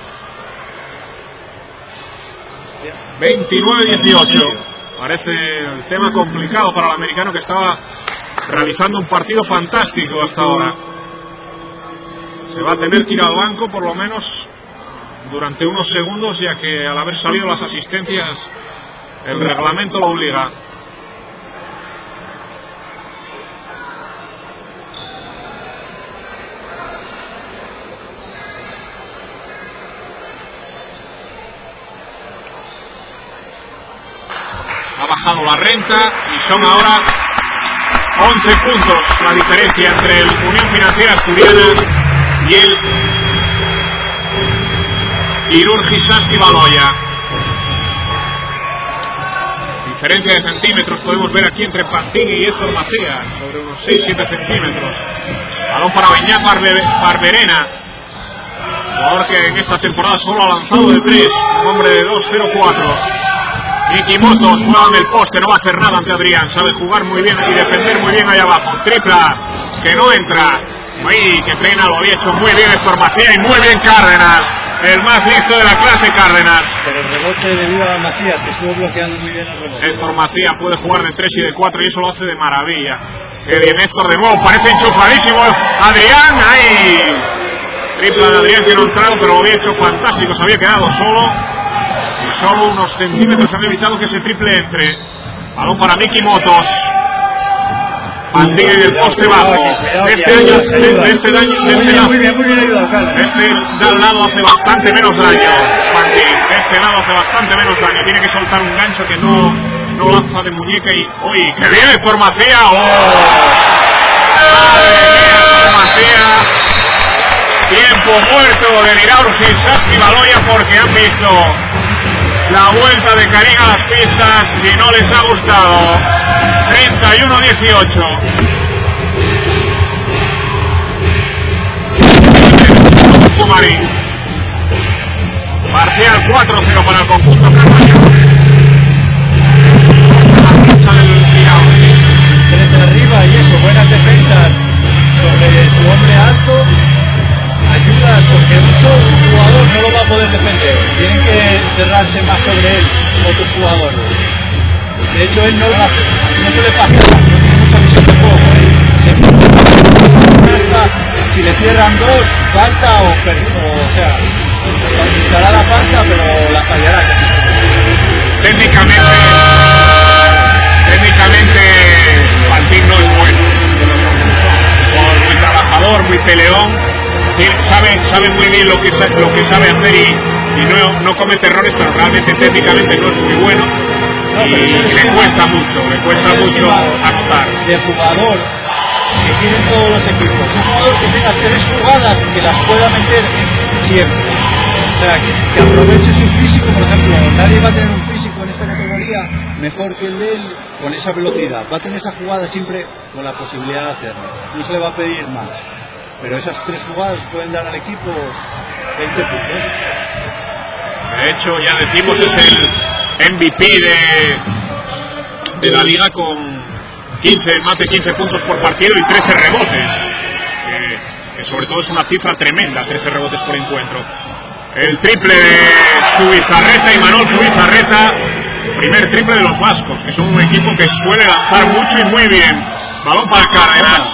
29-18. Parece el tema complicado para el americano que estaba realizando un partido fantástico hasta ahora. Se va a tener que ir al banco por lo menos durante unos segundos, ya que al haber salido las asistencias el reglamento lo obliga. Ha bajado la renta y son ahora 11 puntos la diferencia entre el Unión Financiera Asturiana y el Irurgi Saski Baloia. Diferencia de centímetros podemos ver aquí entre Pantín y Héctor Macías, sobre unos 6-7 centímetros. Balón para Beñat Barberena, jugador que en esta temporada solo ha lanzado de 3, un hombre de 2-0-4. Miki Motos juega en el poste, no va a hacer nada ante Adrián, sabe jugar muy bien y defender muy bien ahí abajo. Tripla, que no entra. Ay, qué pena, lo había hecho muy bien Héctor Macías y muy bien Cárdenas, el más listo de la clase Cárdenas. Pero el rebote debido a Macías, que estuvo bloqueando muy bien el rebote. Héctor Macías puede jugar de 3 y de 4 y eso lo hace de maravilla. Qué bien Héctor de nuevo, parece enchufadísimo Adrián, ahí. Tripla de Adrián que no ha entrado, pero lo había hecho fantástico, se había quedado solo. Y solo unos centímetros han evitado que ese triple entre. Balón para Miki Motos. Pantín en el poste bajo. Este lado hace bastante menos daño. Pantín, este lado hace bastante menos daño. Tiene que soltar un gancho que no lanza de muñeca y... ¡Uy! ¡Que viene Héctor Macía! ¡Oh! ¡Madre mía, Héctor Macía! Tiempo muerto de Liraurgi Saski Baloya porque han visto la vuelta de Karim a las pistas y no les ha gustado. 31-18. Fumarín. Parcial 4-0 para el conjunto Carballo. La marcha del Liraurgi. 3 de arriba y eso, buenas defensas sobre su hombre alto. Ayudas porque un solo jugador no lo va a poder defender. Tienen que cerrarse más sobre él otros jugadores. De hecho, él no suele pasar, no tiene mucha visión de juego. Si le cierran dos, falta o sea, buscará la falta, pero la fallará. Técnicamente, Pantín no es bueno. Muy trabajador, muy peleón. Sabe muy bien lo que sabe hacer y no comete errores, pero realmente técnicamente no es muy bueno. Y le cuesta mucho anotar. De jugador que tienen todos los equipos, un jugador que tenga 3 jugadas que las pueda meter siempre. O sea, que aproveche su físico, por ejemplo, nadie va a tener un físico en esta categoría mejor que el de él con esa velocidad. Va a tener esa jugada siempre con la posibilidad de hacerlo. No se le va a pedir más. Pero esas 3 jugadas pueden dar al equipo 20 puntos. De hecho, ya decimos, es el MVP de la liga con más de 15 puntos por partido y 13 rebotes. Que sobre todo es una cifra tremenda, 13 rebotes por encuentro. El triple de Zubizarreta, Imanol Zubizarreta, primer triple de los vascos, que son un equipo que suele lanzar mucho y muy bien. Balón para Cárdenas.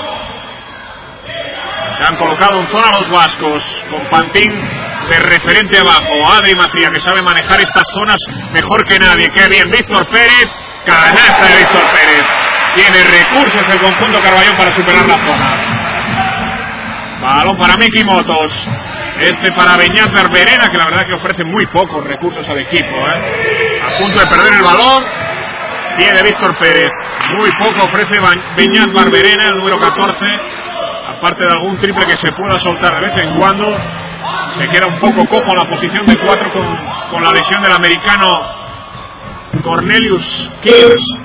Se han colocado en zona los vascos, con Pantín de referente abajo. Adri Macía, que sabe manejar estas zonas mejor que nadie. Qué bien, Víctor Pérez, canasta de Víctor Pérez. Tiene recursos el conjunto Carballón para superar la zona. Balón para Miki Motos. Este para Beñat Barberena, que la verdad que ofrece muy pocos recursos al equipo. A punto de perder el balón. Viene Víctor Pérez. Muy poco ofrece Beñat Barberena, el número 14. Aparte de algún triple que se pueda soltar de vez en cuando, se queda un poco cojo en la posición de 4 con la lesión del americano Cornelius Kears.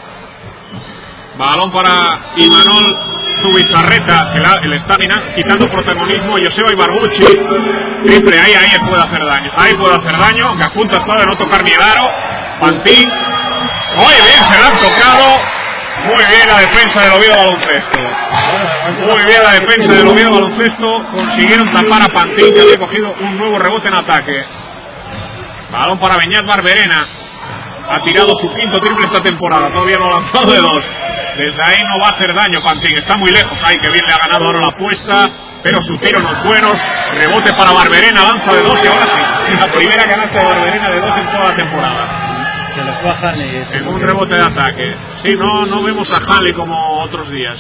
Balón para Imanol Zubizarreta, que le está quitando protagonismo a Joseba Ibarguchi. Triple, ahí puede hacer daño. Ahí puede hacer daño, aunque a punto está de no tocar ni el aro. Pantín. Muy bien, se la han tocado. Muy bien la defensa del Oviedo Baloncesto. Muy bien la defensa del Oviedo Baloncesto. Consiguieron tapar a Pantín, que había cogido un nuevo rebote en ataque. Balón para Beñat Barberena. Ha tirado su 5º triple esta temporada. Todavía no ha lanzado de 2. Desde ahí no va a hacer daño Pantín. Está muy lejos. Ay, que bien le ha ganado ahora la apuesta. Pero su tiro no es bueno. Rebote para Barberena. Lanza de 2 y ahora sí. La primera canasta de Barberena de 2 en toda la temporada. En un rebote de ataque. Sí, no vemos a Hanley como otros días,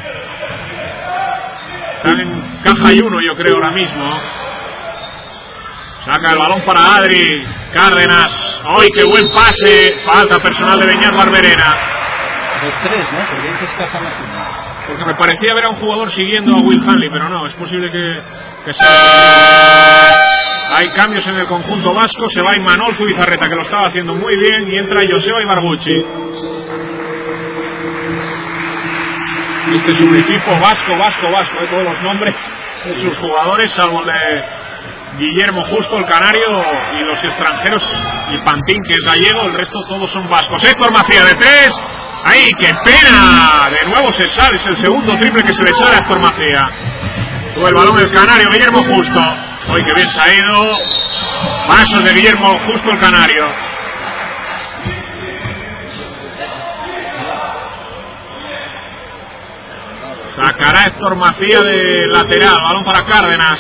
Están en caja y uno, yo creo, ahora mismo. Saca el balón para Adri Cárdenas. ¡Ay, qué buen pase! Falta personal de Beñat Barberena. 2-3, ¿no? Porque dices caja más uno. Porque me parecía ver a un jugador siguiendo a Will Hanley, pero no, es posible que sea. Hay cambios en el conjunto vasco. Se va Imanol Zubizarreta, que lo estaba haciendo muy bien, y entra Joseba Ibarguchi. Este es un equipo vasco, de todos los nombres de sus jugadores, salvo el de Guillermo Justo, el canario, y los extranjeros, y Pantín, que es gallego. El resto todos son vascos. Héctor Macía de 3. ¡Ay, qué pena! De nuevo se sale, es el segundo triple que se le sale a Héctor Macía. Sube el balón el canario, Guillermo Justo. ¡Ay, qué bien se ha ido! Pasos de Guillermo Justo, el canario. Sacará Héctor Macía de lateral. Balón para Cárdenas.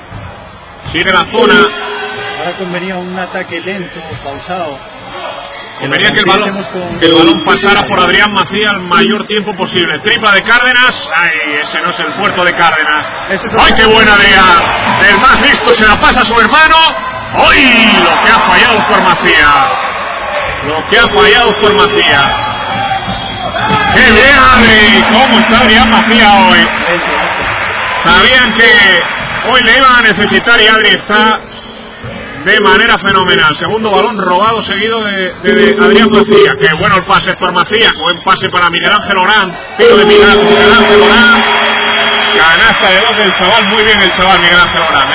Sigue la zona. Ahora convenía un ataque lento, pausado. Convenía que el balón pasara por Adrián Macía el mayor tiempo posible. Tripla de Cárdenas. Ay, ese no es el puerto de Cárdenas. ¡Ay, qué buena Adrián! El más listo se la pasa a su hermano. ¡Ay! Lo que ha fallado Oscar Macía. Lo que ha fallado Oscar Macía. ¡Qué bien, Adri! ¿Cómo está Adrián Macía hoy? Sabían que hoy le iban a necesitar y Adri está de manera fenomenal. Segundo balón robado seguido de Adrián Macía. Qué bueno el pase Héctor Macía. Buen pase para Miguel Ángel Orán. Tiro de Miguel Ángel Orán. Canasta de dos del chaval. Muy bien el chaval Miguel Ángel Orán,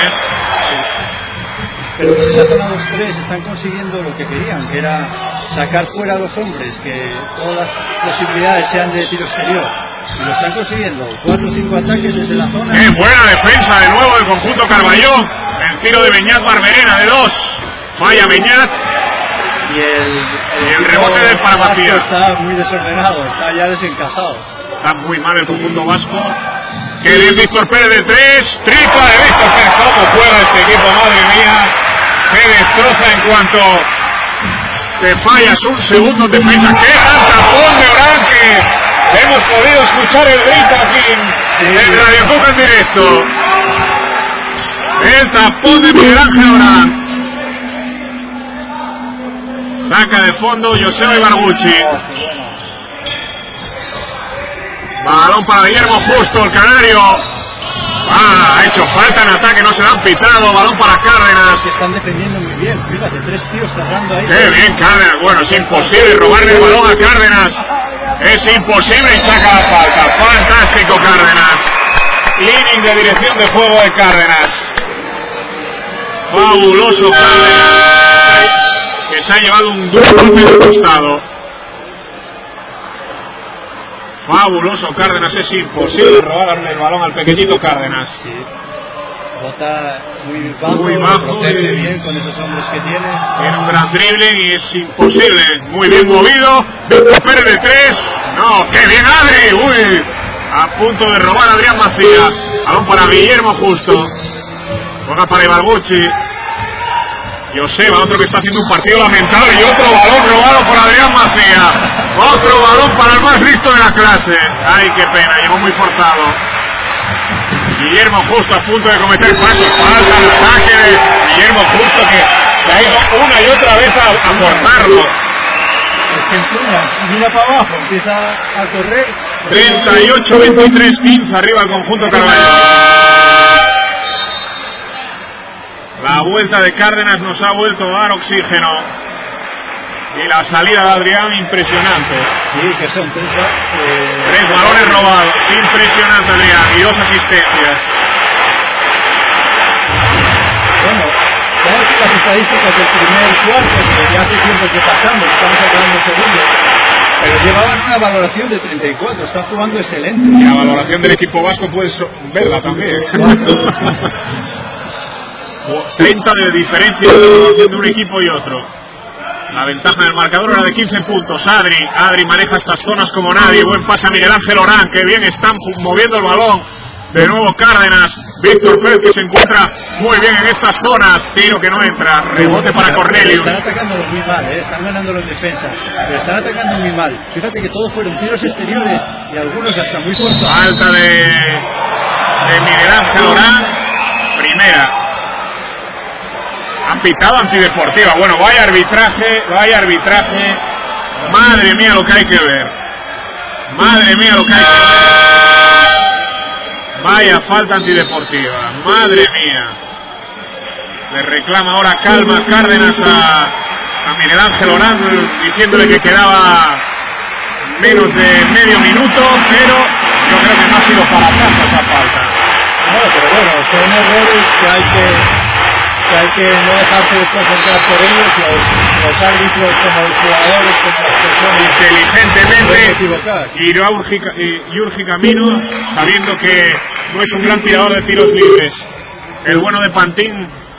Pero en esa zona 2-3 están consiguiendo lo que querían, que era sacar fuera a los hombres, que todas las posibilidades sean de tiro exterior. Y lo están consiguiendo. 4 o 5 ataques desde la zona. ¡Qué buena defensa de nuevo del conjunto Carballó! El tiro de Beñat Barberena de 2. Falla Beñat. Y el rebote del para Macía. Está muy desordenado, está ya desencajado. Está muy mal el conjunto vasco. Que bien Víctor Pérez de 3. Tripla de Víctor Pérez. ¿Cómo juega este equipo? Madre mía. Que destroza en cuanto te fallas un segundo en defensa. ¡Qué gran tapón de Orán! Que hemos podido escuchar el grito aquí en Radio Copa en directo. El tapón de Miguel Ángel Orán. Saca de fondo Joseba Ibarguchi. Balón para Guillermo Justo, el canario. Ha hecho falta en ataque, no se la han pitado. Balón para Cárdenas. Se están defendiendo muy bien. Fíjate, 3 tíos cerrando ahí. Qué bien Cárdenas. Bueno, es imposible robarle el balón a Cárdenas. Es imposible y saca la falta. Fantástico Cárdenas. Inning de dirección de juego de Cárdenas. Fabuloso Cárdenas. Que se ha llevado un duro golpe de costado. Fabuloso Cárdenas. Es imposible robarle el balón al pequeñito Cárdenas. Sí. Bota muy bajo y bien con esos hombres que tiene. Tiene un gran dribbling y es imposible. Muy bien movido. Víctor Pérez de 3. No, qué bien Adri. Uy, a punto de robar a Adrián Macía. Balón para Guillermo Justo. Juega para Ibarguchi. Joseba, otro que está haciendo un partido lamentable. Y otro balón robado por Adrián Macía. Otro balón para el más listo de la clase. Ay, qué pena, llegó muy forzado. Guillermo Justo a punto de cometer falta el ataque de Guillermo Justo, que se ha ido una y otra vez a cortarlo. Es que empuja, mira para abajo, empieza a correr. 38-23-15 arriba el conjunto Carvalho. La vuelta de Cárdenas nos ha vuelto a dar oxígeno. Y la salida de Adrián impresionante. Sí, que son 3 balones robados. Impresionante Adrián. Y 2 asistencias. Bueno, todas las estadísticas del primer cuarto, que ya hace tiempo que pasamos, estamos acabando el segundo. Pero llevaban una valoración de 34, está jugando excelente. Y la valoración del equipo vasco puedes verla también. 30 de diferencia de valoración de un equipo y otro. La ventaja del marcador era de 15 puntos. Adri maneja estas zonas como nadie. Buen pase a Miguel Ángel Orán, que bien están moviendo el balón. De nuevo Cárdenas. Víctor Pérez, que se encuentra muy bien en estas zonas. Tiro que no entra. Rebote para Cornelius. Están atacando muy mal, están ganando los defensas, pero están atacando muy mal. Fíjate que todos fueron tiros exteriores y algunos hasta muy cortos. Falta de Miguel Ángel Orán. Primera. Han pitado antideportiva. Bueno, vaya arbitraje. Madre mía lo que hay que ver. Madre mía lo que hay que ver. Vaya falta antideportiva. Madre mía. Le reclama ahora calma Cárdenas a Miguel Ángel Orán, diciéndole que quedaba menos de medio minuto, pero yo creo que no ha sido para tanto esa falta. No, pero bueno, son errores que hay que no dejarse desconcentrar por ellos, los árbitros como los jugadores, como las personas inteligentemente y Yurgi Camino, sabiendo que no es un gran tirador de tiros libres. El bueno de Pantín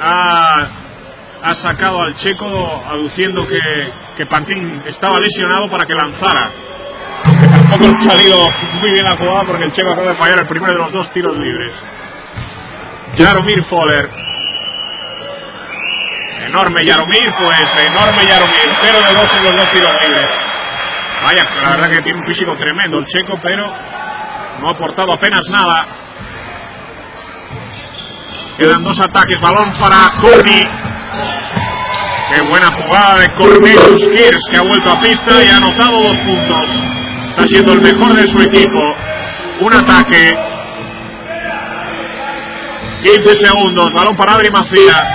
ha sacado al checo aduciendo que Pantín estaba lesionado para que lanzara, aunque tampoco ha salido muy bien la jugada porque el checo acaba de fallar el primero de los 2 tiros libres. Jaromir Foller. Enorme Jaromir, pues enorme Jaromir, 0 de 2 en los dos tiros libres. Vaya, la verdad que tiene un físico tremendo el checo, pero no ha aportado apenas nada. Quedan dos ataques, balón para Courtney. Qué buena jugada de Cornelius Kirsch, que ha vuelto a pista y ha anotado 2 puntos. Está siendo el mejor de su equipo. Un ataque. 15 segundos, balón para Adri Macía.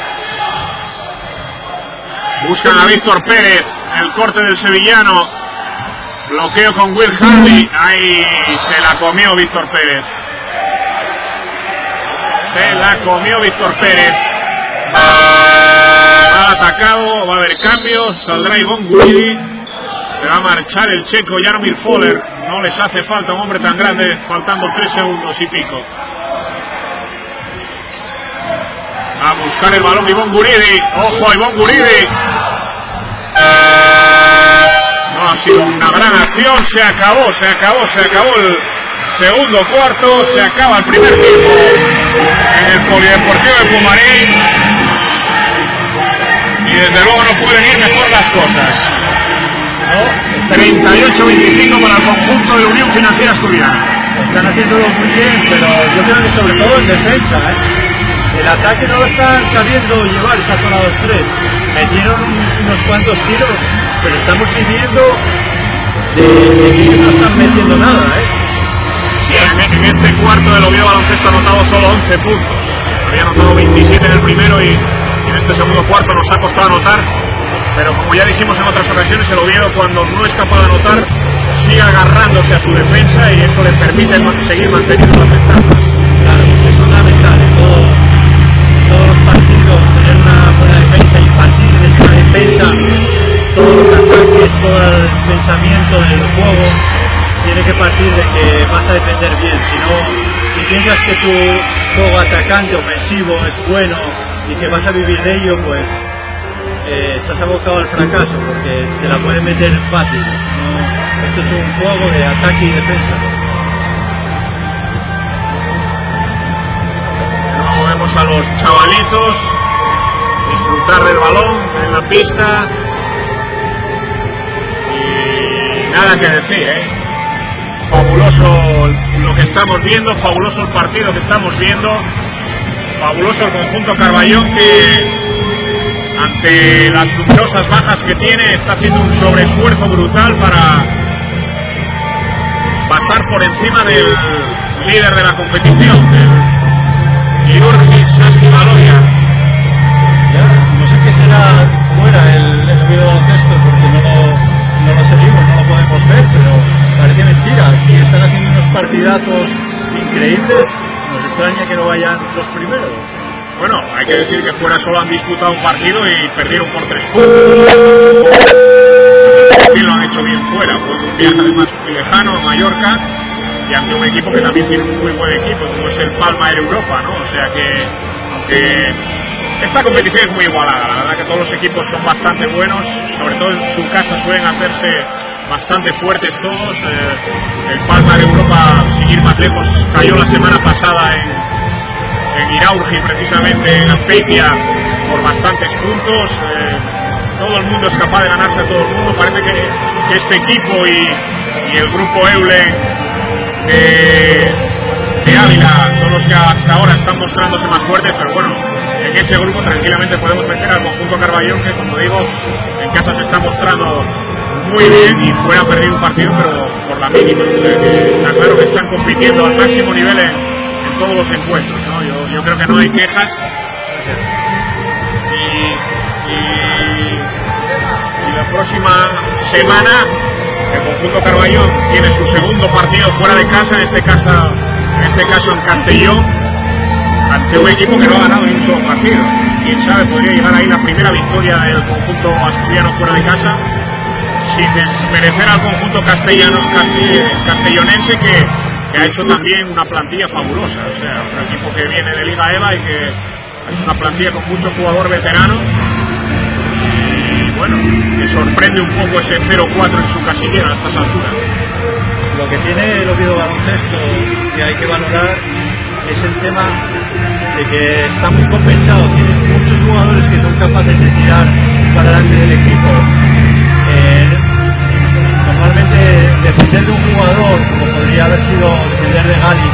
Buscan a Víctor Pérez, el corte del sevillano. Bloqueo con Will Hardy. Ahí se la comió Víctor Pérez. Se la comió Víctor Pérez. Ha atacado, va a haber cambios. Saldrá Ivonne Guridi. Se va a marchar el checo Jaromir Fowler. No les hace falta un hombre tan grande, faltando 3 segundos y pico. A buscar el balón Ivonne Guridi. Ojo a Ivonne Guridi. No ha sido una gran acción. Se acabó el segundo cuarto. Se acaba el primer tiempo en el Polideportivo de Pumarín. Y desde luego no pueden ir mejor las cosas. ¿No? 38-25 para el conjunto de la Unión Financiera Asturiana. Están haciéndolo muy bien, pero yo creo que sobre todo en defensa, el ataque no lo están sabiendo llevar esa zona 2-3. Metieron unos cuantos tiros, pero estamos viviendo de que ellos no están metiendo nada, Sí, en este cuarto del Oviedo Baloncesto ha anotado solo 11 puntos. Había anotado 27 en el primero y en este segundo cuarto nos ha costado anotar. Pero como ya dijimos en otras ocasiones, el Oviedo cuando no es capaz de anotar sigue agarrándose a su defensa y eso le permite seguir manteniendo las ventajas. Claro, es fundamental en todos los partidos tener una buena defensa y partir de esa defensa, todos los ataques, todo el pensamiento del juego tiene que partir de que vas a defender bien. Si piensas que tu juego atacante ofensivo es bueno y que vas a vivir de ello, pues estás abocado al fracaso porque te la pueden meter fácil. ¿No? Esto es un juego de ataque y defensa. Luego vemos a los chavalitos disfrutar del balón en la pista y nada que decir, Fabuloso lo que estamos viendo, fabuloso el partido que estamos viendo, fabuloso el conjunto Carballón que ante las numerosas bajas que tiene está haciendo un sobreesfuerzo brutal para pasar por encima del líder de la competición, del Giurgic Saski Valoria. No sé qué será fuera el Oviedo Baloncesto porque no lo seguimos, no lo podemos ver, pero parece mentira. Aquí están haciendo unos partidazos increíbles. Nos extraña que no vayan los primeros. Bueno, hay que decir que fuera solo han disputado un partido y perdieron por 3 puntos. También lo han hecho bien fuera. Fue un viaje además muy lejano a Mallorca y ante un equipo que también tiene un muy buen equipo, como es el Palma Air Europa, ¿no? O sea que, aunque esta competición es muy igualada, la verdad que todos los equipos son bastante buenos, sobre todo en su casa suelen hacerse bastante fuertes todos. El Palma de Europa, sin ir más lejos, cayó la semana pasada en Iraurgi, precisamente en Azpeitia, por bastantes puntos. Todo el mundo es capaz de ganarse a todo el mundo. Parece que este equipo y el grupo Eulen de Ávila son los que hasta ahora están mostrándose más fuertes, pero bueno, en ese grupo tranquilamente podemos meter al conjunto Carballón, que como digo, en casa se está mostrando muy bien y fuera ha perdido un partido pero por la mínima. O sea que está claro que están compitiendo al máximo nivel en todos los encuentros, ¿no? Yo creo que no hay quejas y la próxima semana el conjunto Carballón tiene su segundo partido fuera de casa, en este caso en Castellón, ante un equipo que no ha ganado ni un solo partido. Quién sabe, podría llegar ahí la primera victoria del conjunto asturiano fuera de casa, sin desmerecer al conjunto castellonense que ha hecho también una plantilla fabulosa. O sea, un equipo que viene de Liga EVA y que ha hecho una plantilla con mucho jugador veterano. Y bueno, me sorprende un poco ese 0-4 en su casillero a estas alturas. Lo que tiene el Oviedo Baloncesto que hay que valorar es el tema de que está muy compensado. Tiene muchos jugadores que son capaces de tirar para delante del equipo. Normalmente defender de un jugador, como podría haber sido defender de Gali,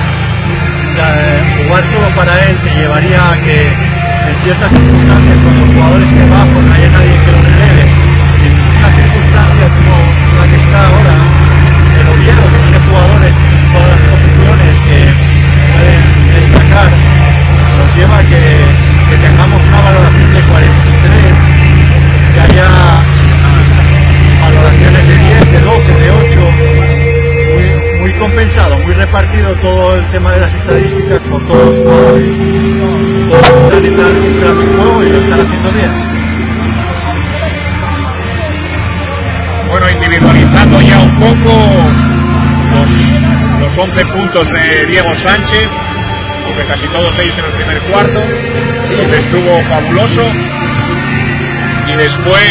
jugar solo para él te llevaría a que en ciertas circunstancias, con los jugadores que bajo, no haya nadie que lo releve. En una circunstancia como la que está ahora, el Oviedo, que tiene jugadores en todas las posiciones que pueden destacar, nos lleva a que tengamos una valoración de 43, que haya valoraciones de 10, de 12, de 8, muy compensado, muy repartido todo el tema de las estadísticas con todos los jugadores. Todos están entrando en juego y lo están haciendo bien. Bueno, individualizando ya un poco los 11 puntos de Diego Sánchez, porque casi todos ellos en el primer cuarto, donde estuvo fabuloso, y después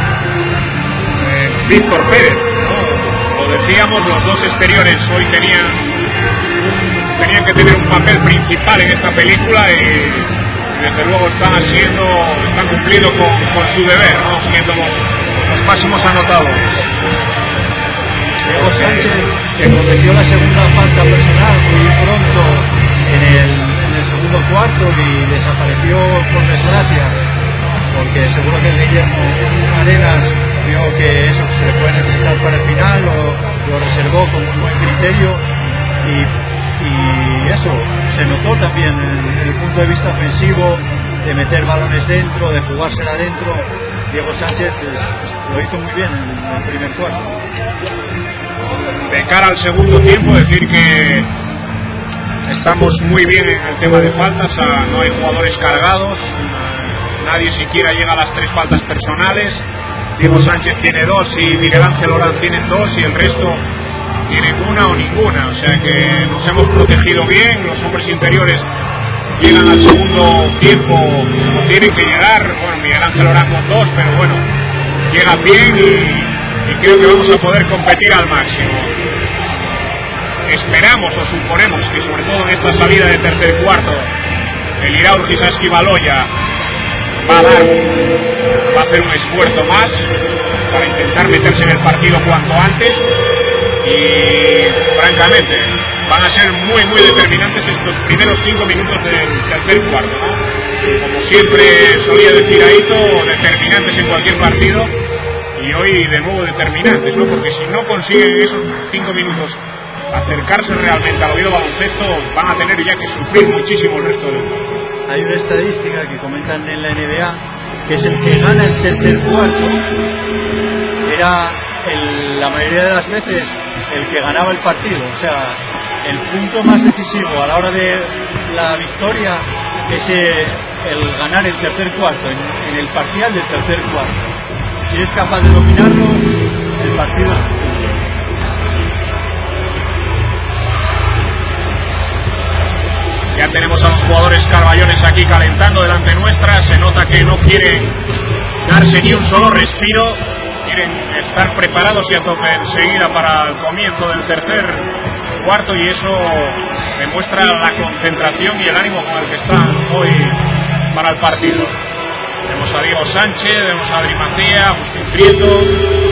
Víctor Pérez, ¿no? Lo decíamos, los dos exteriores hoy tenían que tener un papel principal en esta película y desde luego están cumpliendo con su deber, ¿no? Siendo los máximos anotados. Diego Sánchez, que cometió la segunda falta personal muy pronto en el segundo cuarto y desapareció por desgracia, porque seguro que Guillermo Arenas vio que eso se le puede necesitar para el final, lo reservó con un buen criterio y eso se notó también en el punto de vista ofensivo, de meter balones dentro, de jugársela dentro. Diego Sánchez lo hizo muy bien en el primer cuarto. De cara al segundo tiempo, decir que estamos muy bien en el tema de faltas, no hay jugadores cargados, nadie siquiera llega a las 3 faltas personales. Diego Sánchez tiene 2 y Miguel Ángel Orán tienen 2 y el resto tienen una o ninguna, o sea que nos hemos protegido bien. Los hombres interiores llegan al segundo tiempo como tienen que llegar. Bueno, Miguel Ángel Orán con 2, pero bueno, llega bien y creo que vamos a poder competir al máximo. Esperamos o suponemos que sobre todo en esta salida de tercer cuarto el Iraurgis Esquivaloya va a hacer un esfuerzo más para intentar meterse en el partido cuanto antes y francamente van a ser muy determinantes estos primeros 5 minutos del tercer cuarto, ¿no? Como siempre solía decir Aito, determinantes en cualquier partido y hoy de nuevo determinantes, ¿no? Porque si no consiguen esos 5 minutos acercarse realmente al Oviedo Baloncesto, van a tener ya que sufrir muchísimo el resto del juego. Hay una estadística que comentan en la NBA, que es el que gana el tercer cuarto, era la mayoría de las veces el que ganaba el partido. O sea, el punto más decisivo a la hora de la victoria es el ganar el tercer cuarto, en el parcial del tercer cuarto. Si eres capaz de dominarlo, el partido es tuyo. Ya tenemos a los jugadores carballones aquí calentando delante nuestra. Se nota que no quieren darse ni un solo respiro, quieren estar preparados y a tope enseguida para el comienzo del tercer cuarto, y eso demuestra la concentración y el ánimo con el que están hoy para el partido. Vemos a Diego Sánchez, vemos a Adri Macía, Agustín Prieto,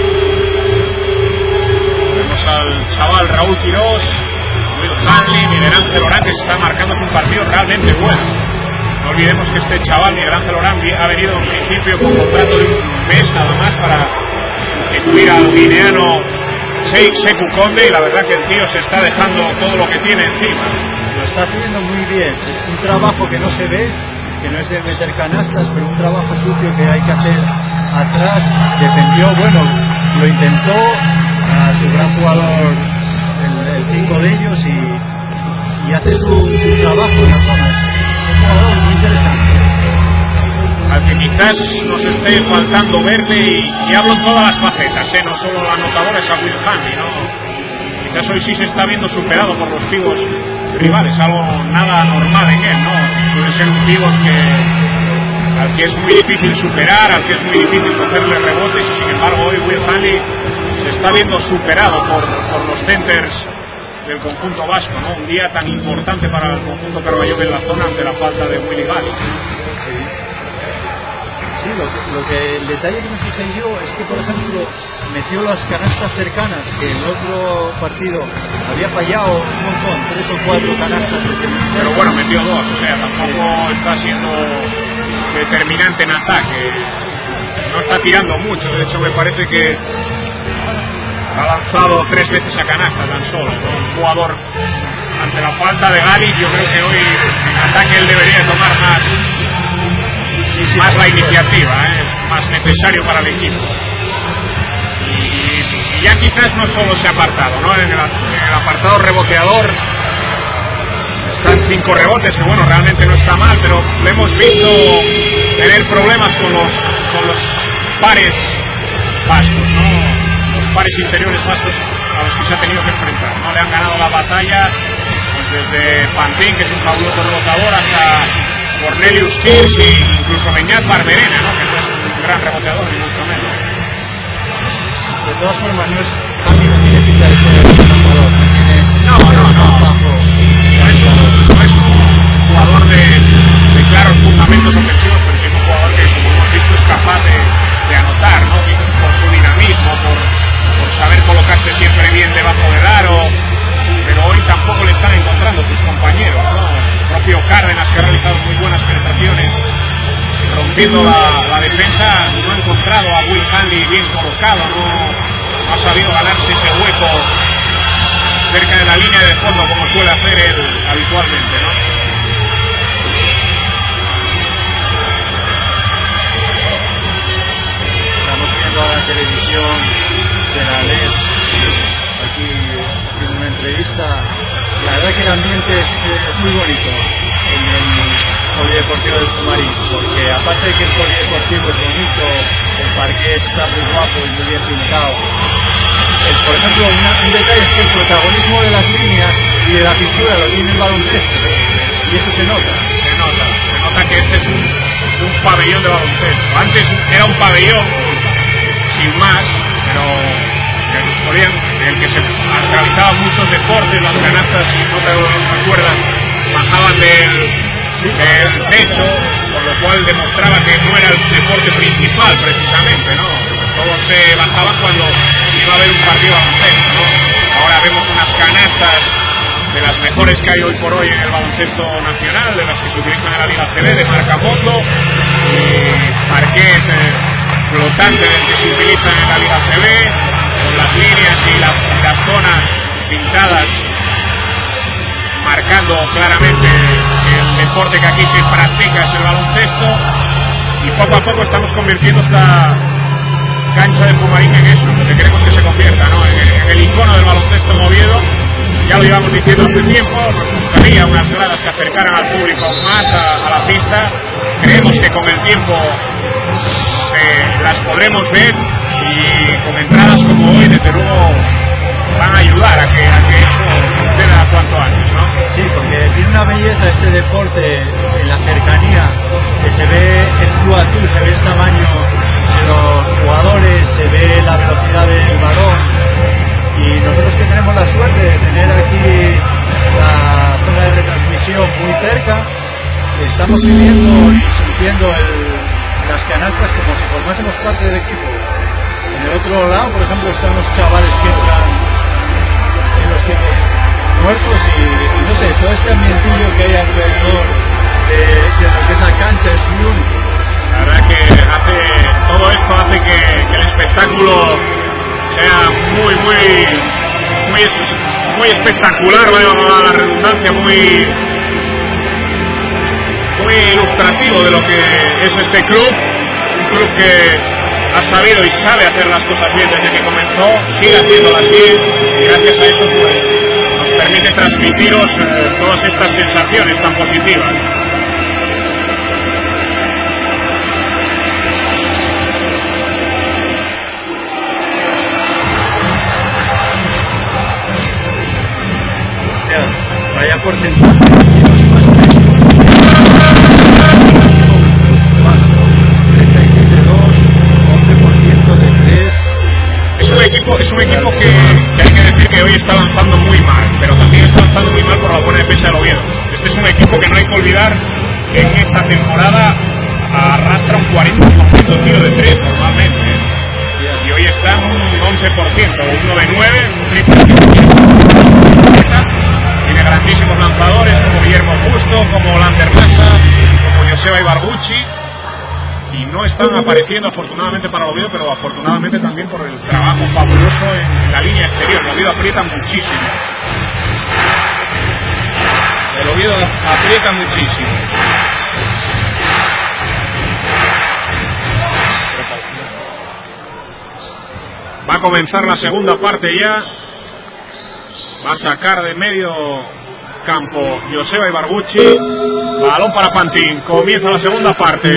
vemos al chaval Raúl Quirós, Will Hanley, Miguel Ángel Orán, que se está marcando un partido realmente bueno. No olvidemos que este chaval, Miguel Ángel Orán, ha venido en principio con contrato de un mes nada más para sustituir al guineano Sekou Conde, y la verdad que el tío se está dejando todo lo que tiene encima. Lo está haciendo muy bien, es un trabajo que no se ve, que no es de meter canastas, pero un trabajo sucio que hay que hacer atrás. Defendió, bueno, lo intentó a su gran jugador, el 5 de ellos, y hace su trabajo en la zona. Es un jugador muy interesante, al que quizás nos esté faltando verle, y hablo en todas las facetas, no solo la anotadora, es a Will Hanley, ¿no? Quizás hoy sí se está viendo superado por los pibos rivales, algo nada normal en él, ¿no? Suele ser un pibos al que es muy difícil superar, al que es muy difícil cogerle rebotes, y sin embargo hoy Will Hanley se está viendo superado por los centers del conjunto vasco, ¿no? Un día tan importante para el conjunto carballo en la zona ante la falta de Willy Gali. Sí, el detalle que me fijé yo es que, por ejemplo, metió las canastas cercanas, que en otro partido había fallado un montón, 3 o 4 canastas desde el inicio. Pero bueno, metió 2, o sea, tampoco está siendo determinante en ataque, no está tirando mucho, de hecho me parece que ha lanzado 3 veces a canasta tan solo, ¿no? Un jugador, ante la falta de Gali, yo creo que hoy en ataque él debería tomar más la iniciativa, es más necesario para el equipo. Y ya quizás no solo ese apartado, ¿no? En el apartado reboteador están 5 rebotes, que bueno, realmente no está mal, pero le hemos visto tener problemas con los pares vascos, ¿no? Los pares interiores vascos a los que se ha tenido que enfrentar, ¿no? Le han ganado la batalla pues desde Pantín, que es un fabuloso rebotador, hasta Cornelius Kirsch e incluso Beñat Barberena, ¿no? Que no es un gran reboteador, ni mucho menos. De todas formas, no tiene pinta de ser un lanzador, No es un jugador de claros fundamentos ofensivos, pero sí es un jugador que, como hemos visto, es capaz de anotar, ¿no? Por su dinamismo, por saber colocarse siempre bien debajo del aro, pero hoy tampoco le están encontrando sus compañeros, ¿no? El propio Cárdenas, que ha realizado muy buenas penetraciones rompiendo la defensa, no ha encontrado a Will Hanley bien colocado, no ha sabido ganarse ese hueco cerca de la línea de fondo como suele hacer él habitualmente, ¿no? Estamos viendo a la televisión de la LED aquí haciendo una entrevista. La verdad que el ambiente es muy bonito en el polideportivo del Pumarín, porque aparte de que el polideportivo es bonito, el parque está muy guapo y muy bien pintado. Por ejemplo, un detalle es que el protagonismo de las líneas y de la pintura lo tiene el baloncesto, y eso se nota que este es un pabellón de baloncesto. Antes era un pabellón sin más, pero en el que se realizaban muchos deportes, las canastas, si no te acuerdas, bajaban del techo, por lo cual demostraba que no era el deporte principal precisamente, ¿no? Todos se bajaban cuando iba a haber un partido de baloncesto, ¿no? Ahora vemos unas canastas de las mejores que hay hoy por hoy en el baloncesto nacional, de las que se utilizan en la Liga CB, de marca Mondo, y parquet flotante del que se utiliza en la Liga CB, con las líneas y las zonas pintadas, marcando claramente el deporte que aquí se practica, es el baloncesto, y poco a poco estamos convirtiendo esta cancha de Pumarín en eso, lo que queremos que se convierta, ¿no? En el icono del baloncesto en Oviedo. Ya lo íbamos diciendo hace tiempo, nos gustaría unas gradas que acercaran al público aún más a la pista. Creemos que con el tiempo las podremos ver, y con entradas como hoy, desde luego, van a ayudar a que eso suceda cuanto antes, ¿no? Sí, porque tiene una belleza este deporte en la cercanía, que se ve el tú a tú, se ve el tamaño de los jugadores, se ve la velocidad del balón, y nosotros que tenemos la suerte de tener aquí la zona de retransmisión muy cerca, estamos viviendo y sintiendo las canastas como si formásemos parte del equipo. En el otro lado, por ejemplo, están los chavales que entran en los tiempos muertos, y no sé, todo este ambientillo que hay alrededor de lo que es la cancha es muy único. La verdad que todo esto hace que el espectáculo sea muy espectacular, valga la redundancia, muy ilustrativo de lo que es este club, un club que ha sabido y sabe hacer las cosas bien desde que comenzó, sigue haciéndolas bien, y gracias a eso pues nos permite transmitiros todas estas sensaciones tan positivas. Vaya porcentaje de tiros más frescos. 36 de 2, 11% de 3. Es un equipo que hay que decir que hoy está avanzando muy mal, pero defensa del Oviedo. Este es un equipo que no hay que olvidar que en esta temporada arrastra un 40% tiro de 3 normalmente, y hoy está en un 11%, uno de 9, un triple. Tiene grandísimos lanzadores como Guillermo Justo, como Lander Lasa, como Joseba Ibarguchi, y no están apareciendo afortunadamente para el Oviedo, pero afortunadamente también por el trabajo fabuloso en la línea exterior. El Oviedo aprieta muchísimo. El Oviedo aprieta muchísimo. Va a comenzar la segunda parte ya. Va a sacar de medio campo Joseba Ibarguchi. Balón para Pantin. Comienza la segunda parte.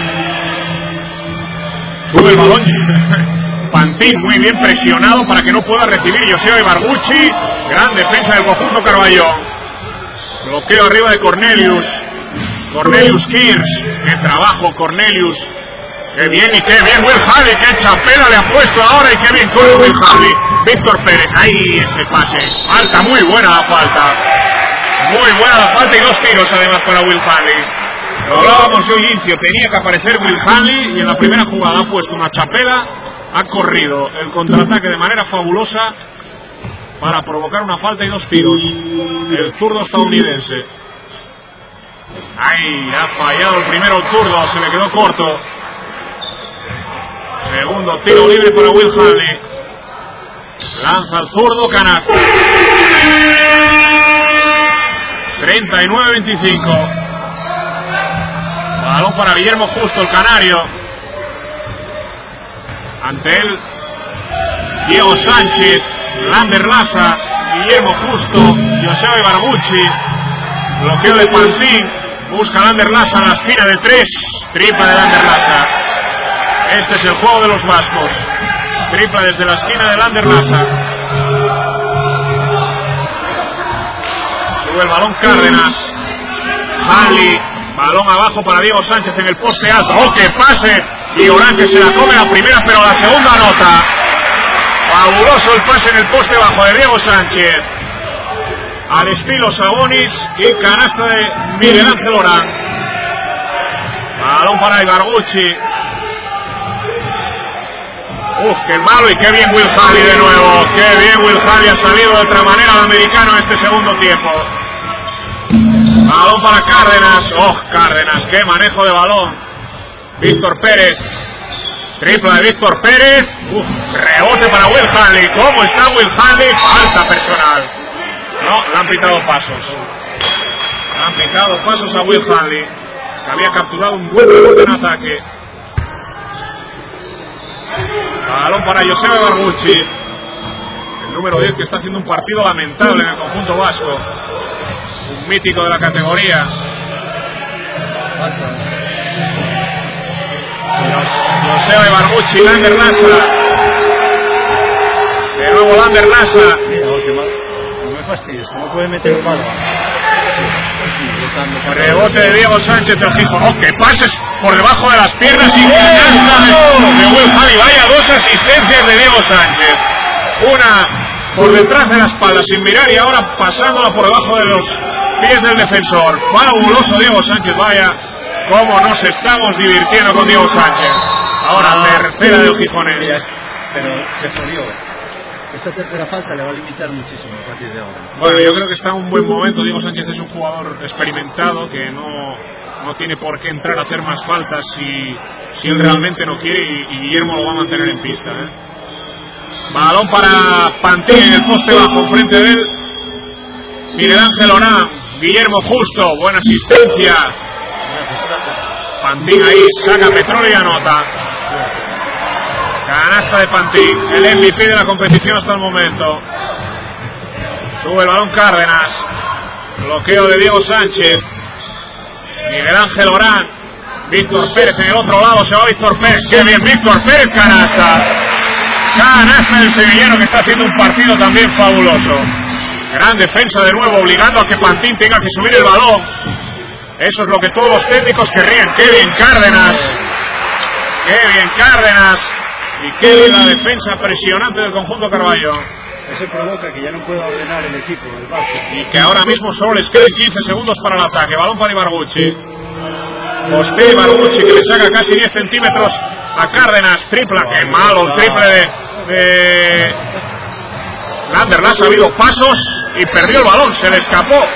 Sube el balón. Pantin muy bien presionado para que no pueda recibir Joseba Ibarguchi. Gran defensa del conjunto Carballón. Bloqueo arriba de Cornelius. Cornelius Kirsch. Qué trabajo, Cornelius. Qué bien y qué bien Will Halley. Qué chapela le ha puesto ahora y qué bien corre Will Halley. Víctor Pérez. Ahí ese pase. Falta, muy buena la falta. Muy buena la falta y 2 tiros además para Will Halley. Lo hablábamos yo y Incio. Tenía que aparecer Will Halley y en la primera jugada ha puesto una chapela. Ha corrido el contraataque de manera fabulosa para provocar una falta y 2 tiros. El zurdo estadounidense. Ahí ha fallado el primero el zurdo. Se le quedó corto. Segundo tiro libre para Will Halley. Lanza el zurdo, canasta. 39-25. Balón para Guillermo Justo, el canario. Ante él Diego Sánchez, Lander Lasa, Guillermo Justo, Joseba Ibarguchi. Bloqueo de Pantin. Busca Lander Lasa la esquina de 3. Tripla de Lander Lasa. Este es el juego de los vascos. Tripla desde la esquina de Lander Lasa. Sube el balón Cárdenas. Halley. Balón abajo para Diego Sánchez en el poste alto. ¡Oh, qué pase! Y Orán que se la come la primera, pero la segunda anota. Fabuloso el pase en el poste bajo de Diego Sánchez. Al estilo Sabonis y canasta de Miguel Ángel Orán. Balón para Ibarguchi. Uf, qué malo y qué bien Will Halley de nuevo. Qué bien Will Halley, ha salido de otra manera el americano en este segundo tiempo. Balón para Cárdenas. Oh, Cárdenas, qué manejo de balón. Víctor Pérez. Tripla de Víctor Pérez. Uf, rebote para Will Halley. ¿Cómo está Will Halley? Falta personal. No, le han pitado pasos. Le han pitado pasos a Will Halley, que había capturado un buen rebote en ataque. Balón para Joseba Ibarguchi. El número 10 que está haciendo un partido lamentable en el conjunto vasco. Un mítico de la categoría. Joseba Ibarguchi, Lander Lasa. De nuevo Lander Lasa. No me fastidies, ¿cómo puede meter un balón? Rebote de Diego Sánchez, el Gijón. ¡Oh, que pases por debajo de las piernas y canasta de Will Halley! Vaya 2 asistencias de Diego Sánchez. Una por detrás de la espalda sin mirar y ahora pasándola por debajo de los pies del defensor. Fabuloso Diego Sánchez, vaya cómo nos estamos divirtiendo con Diego Sánchez. Ahora tercera del Gijonés. Pero se jodió. Esta tercera falta le va a limitar muchísimo a partir de ahora. Bueno, yo creo que está en un buen momento. Diego Sánchez es un jugador experimentado que no tiene por qué entrar a hacer más faltas si él realmente no quiere, y Guillermo lo va a mantener en pista, ¿eh? Balón para Pantin en el poste bajo, frente de él Miguel Ángel Orán. Guillermo Justo, buena asistencia. Pantin ahí, saca petróleo y anota. Canasta de Pantin, el MVP de la competición hasta el momento. Sube el balón Cárdenas. Bloqueo de Diego Sánchez. Miguel Ángel Orán. Víctor Pérez en el otro lado, se va Víctor Pérez. ¡Qué bien Víctor Pérez! Canasta. Canasta del sevillano, que está haciendo un partido también fabuloso. Gran defensa de nuevo, obligando a que Pantin tenga que subir el balón. Eso es lo que todos los técnicos querrían. ¡Qué bien Cárdenas! ¡Qué bien Cárdenas! Y qué bien la defensa presionante del conjunto Carballón. Eso provoca que ya no pueda ordenar el equipo, el Vasco. Y que ahora mismo solo les queden 15 segundos para el ataque. Balón para Ibarguchi. Postea Ibarguchi, que le saca casi 10 centímetros a Cárdenas. Tripla, qué malo el triple de Lander Lassa. Ha habido pasos y perdió el balón. Se le escapó,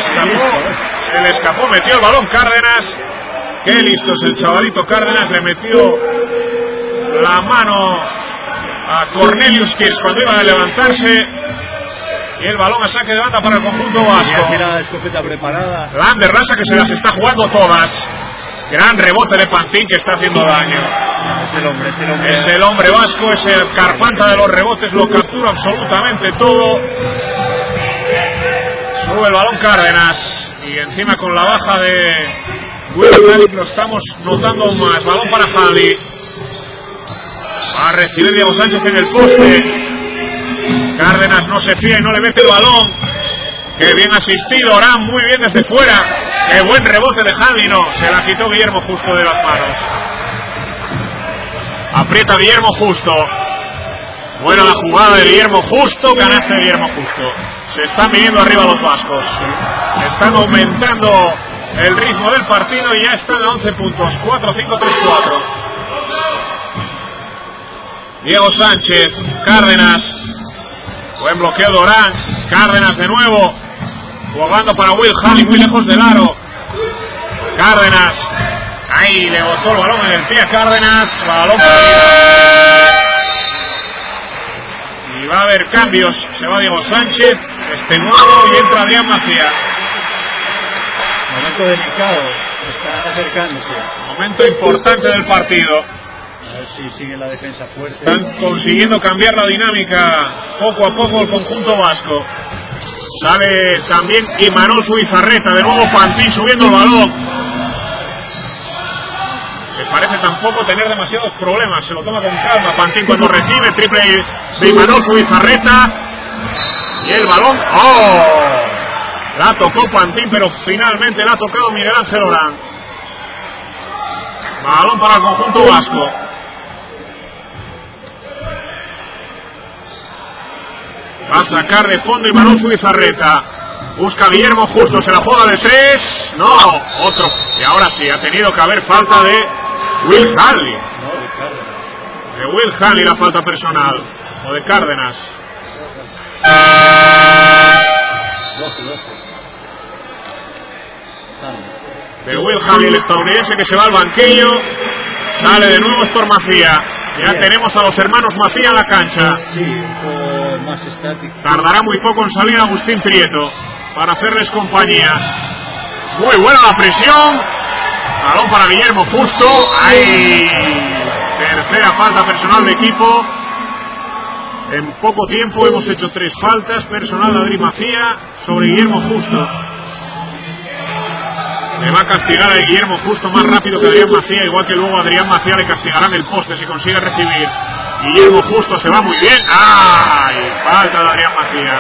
metió el balón Cárdenas. Qué listo es el chavalito Cárdenas. Le metió la mano a Cornelius Kirsch cuando iba a levantarse, y el balón a saque de banda para el conjunto vasco. La escopeta preparada. Lander Lassa, que se las está jugando todas. Gran rebote de Pantín, que está haciendo daño. Es el hombre vasco, es el Carpanta de los rebotes, lo captura absolutamente todo. Sube el balón Cárdenas, y encima con la baja de Will Halley lo estamos notando aún más. Balón para Halley. Va a recibir Diego Sánchez en el poste. Cárdenas no se fía y no le mete el balón. Qué bien asistido, Orán, muy bien desde fuera. Qué buen rebote de Halley, no, se la quitó Guillermo Justo de las manos. Aprieta Guillermo Justo. Buena la jugada de Guillermo Justo, canasta de Guillermo Justo. Se están viniendo arriba los vascos. Están aumentando el ritmo del partido y ya están a 11 puntos. 4-5-3-4. Diego Sánchez, Cárdenas. Buen bloqueo de Orán. Cárdenas de nuevo. Jugando para Will Halley, muy lejos del aro. Cárdenas. Ahí le botó el balón en el pie a Cárdenas. Balón para y va a haber cambios. Se va Diego Sánchez, nuevo, y entra Adrián Macía. Momento delicado. Está acercándose. Momento importante del partido. A ver si sigue la defensa fuerte. Están consiguiendo cambiar la dinámica poco a poco el conjunto vasco. Sale también Imanol Zubizarreta. De nuevo Pantín subiendo el balón. Me parece tampoco tener demasiados problemas. Se lo toma con calma Pantín cuando recibe. Triple de Imanol Zubizarreta. Y el balón. ¡Oh! La tocó Pantín, pero finalmente la ha tocado Miguel Ángel Orán. Balón para el conjunto vasco. Va a sacar de fondo Imanol Zubizarreta. Busca Guillermo Justo, se la juega de 3. No, otro. Y ahora sí, ha tenido que haber falta de Will Halley. De Will Halley la falta personal. O de Cárdenas. De Will Halley, el estadounidense, que se va al banquillo. Sale de nuevo Héctor Macía. Ya tenemos a los hermanos Macía en la cancha. Sí, un poco más estático. Tardará muy poco en salir Agustín Prieto para hacerles compañía. Muy buena la presión. Balón para Guillermo Justo. ¡Ay! Tercera falta personal de equipo. En poco tiempo hemos hecho 3 faltas. Personal de Adri Macía sobre Guillermo Justo. Le va a castigar a Guillermo Justo más rápido que Adrián Macía, igual que luego Adrián Macía le castigará en el poste si consigue recibir. Guillermo Justo se va muy bien. ¡Ay! Falta de Adrián Macía.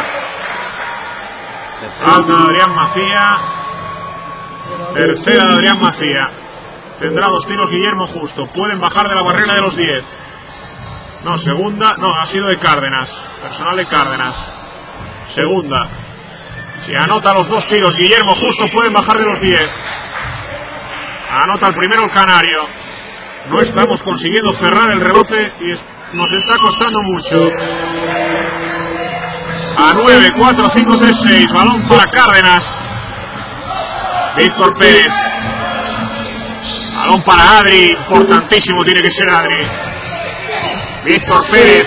Falta de Adrián Macía. Tercera de Adrián Macía. Tendrá 2 tiros Guillermo Justo. Pueden bajar de la barrera de los 10. No, segunda. No, ha sido de Cárdenas. Personal de Cárdenas. Segunda. Si anota los 2 tiros Guillermo Justo, pueden bajar de los 10. Anota el primero el canario. No estamos consiguiendo cerrar el rebote y nos está costando mucho. A 9, 4, 5, 3, 6. Balón para Cárdenas. Víctor Pérez. Balón para Adri. Importantísimo tiene que ser Adri. Víctor Pérez.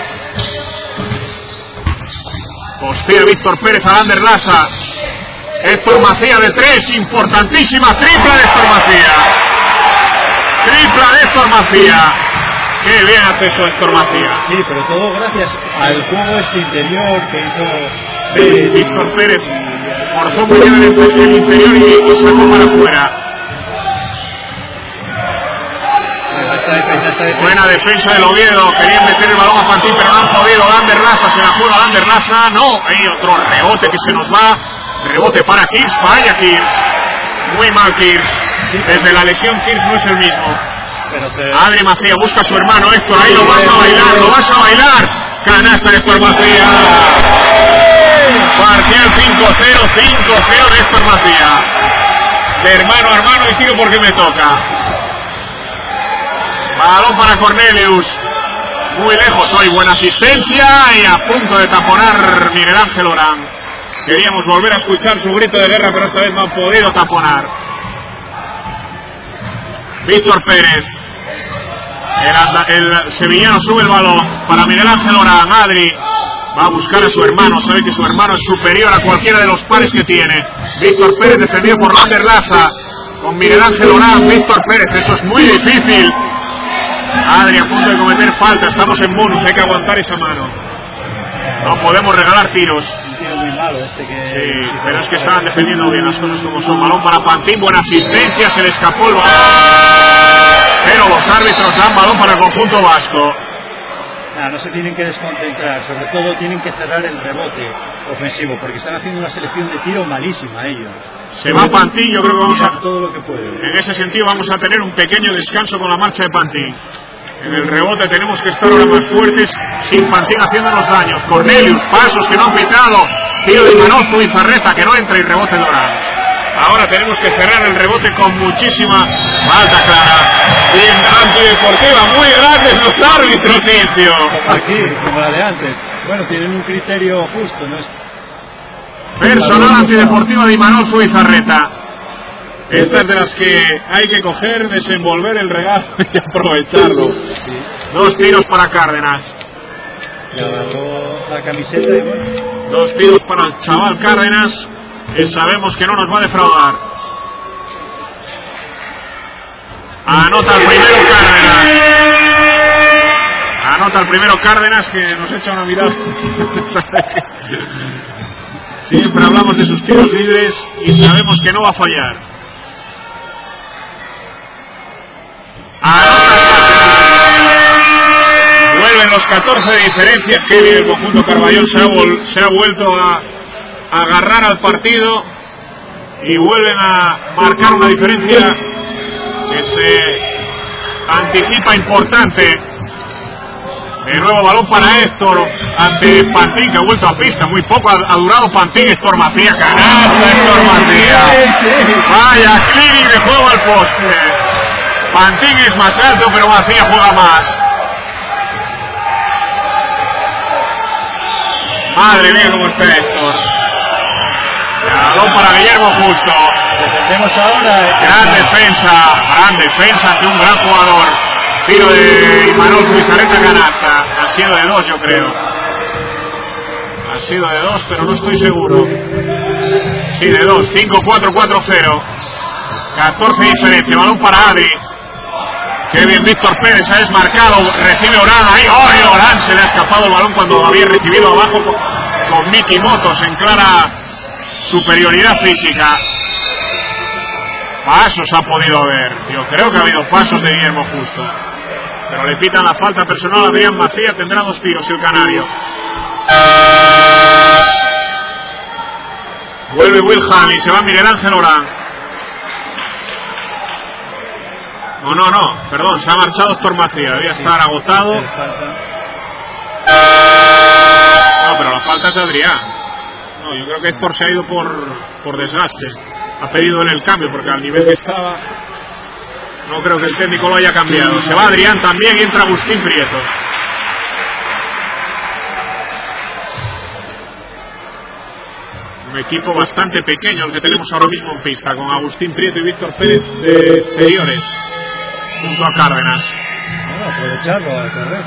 Postea Víctor Pérez a Lander Lassa. Héctor Macía de 3. Importantísima. Tripla de Héctor Macía. Tripla de Héctor Macía. Qué bien hace eso Héctor Macía. Sí, pero todo gracias al juego interior que hizo Pérez. Víctor Pérez forzó muy bien el interior y sacó para afuera. Buena defensa del Oviedo. Querían meter el balón a Pantín, pero no han podido. Lander Lassa, se la juega Lander Lassa. No, hay otro rebote que se nos va. Rebote para Kirsch, falla Kirsch. Muy mal Kirsch. Desde la lesión Kirsch no es el mismo. Adri Macía busca a su hermano Héctor. Ahí lo vas a bailar, lo vas a bailar. Canasta de Héctor Macía. Parcial 5-0, 5-0 de Héctor Macía. De hermano a hermano y tiro porque me toca. Balón para Cornelius. Muy lejos hoy, buena asistencia y a punto de taponar Miguel Ángel Orán. Queríamos volver a escuchar su grito de guerra, pero esta vez no han podido taponar. Víctor Pérez. El sevillano sube el balón para Miguel Ángel Orán. Adri va a buscar a su hermano, sabe que su hermano es superior a cualquiera de los pares que tiene. Víctor Pérez defendido por Lander Laza con Miguel Ángel Orán. Víctor Pérez, eso es muy difícil. Adri a punto de cometer falta, estamos en bonus, hay que aguantar esa mano. No podemos regalar tiros. Un tiro muy malo Sí, pero es que estaban defendiendo bien las cosas como son. Balón para Pantín, buena asistencia, se le escapó el balón. Pero los árbitros dan balón para el conjunto vasco. No se tienen que desconcentrar, sobre todo tienen que cerrar el rebote ofensivo, porque están haciendo una selección de tiro malísima ellos. Se va Pantín, yo creo que vamos a... todo lo que pueden. En ese sentido vamos a tener un pequeño descanso con la marcha de Pantín. En el rebote tenemos que estar ahora más fuertes, sin Pantín haciéndonos daños. Cornelius, pasos que no han pitado, tiro de Manozo y Zarreta que no entra y rebote Dorán. Ahora tenemos que cerrar el rebote con muchísima falta clara. Bien antideportiva, muy grandes los árbitros, Incio. Aquí, como la de antes. Bueno, tienen un criterio justo, ¿no? Personal antideportiva de Imanol y Zarreta. Estas de las que hay que coger, desenvolver el regalo y aprovecharlo. Sí. 2 tiros para Cárdenas. Le agarró la camiseta y bueno. 2 tiros para el chaval Cárdenas, que sabemos que no nos va a defraudar. Anota el primero Cárdenas. Anota el primero Cárdenas, que nos echa una mirada. Siempre hablamos de sus tiros libres y sabemos que no va a fallar. Vuelven los 14 de diferencia. Qué bien el conjunto Carballón se ha vuelto a agarrar al partido y vuelven a marcar una diferencia que se anticipa importante. De nuevo balón para Héctor ante Pantín, que ha vuelto a pista. Muy poco ha durado Pantín. Héctor Macía, canasta Héctor Macía. Vaya clearing de juego al poste. Pantín es más alto, pero Macía juega más. Madre mía, cómo está Héctor. Balón para Guillermo Justo. Defendemos ahora. Gran defensa ante un gran jugador. Tiro de Imanol Zubizarreta, canasta. Ha sido de 2, yo creo. Ha sido de 2, pero no estoy seguro. Sí, de 2. 5-4-4-0. 14 diferencia. Balón para Adri. Qué bien Víctor Pérez, ha desmarcado. Recibe Orán ahí. ¡Oh! Orán se le ha escapado el balón cuando había recibido abajo con Miki Motos en clara superioridad física. Pasos ha podido haber. Yo creo que ha habido pasos de Guillermo Justo. Pero le pitan la falta personal a Adrián Macía. Tendrá 2 tiros el canario. Vuelve Will Halley. Se va Miguel Ángel Orán. No, perdón. Se ha marchado Héctor Macía. Debía estar agotado. No, pero la falta es de Adrián. No, yo creo que Héctor se ha ido por desgaste. Ha pedido en el cambio porque al nivel que estaba no creo que el técnico lo haya cambiado. Se va Adrián también y entra Agustín Prieto. Un equipo bastante pequeño el que tenemos ahora mismo en pista, con Agustín Prieto y Víctor Pérez de exteriores junto a Cárdenas. Bueno, aprovecharlo a correr.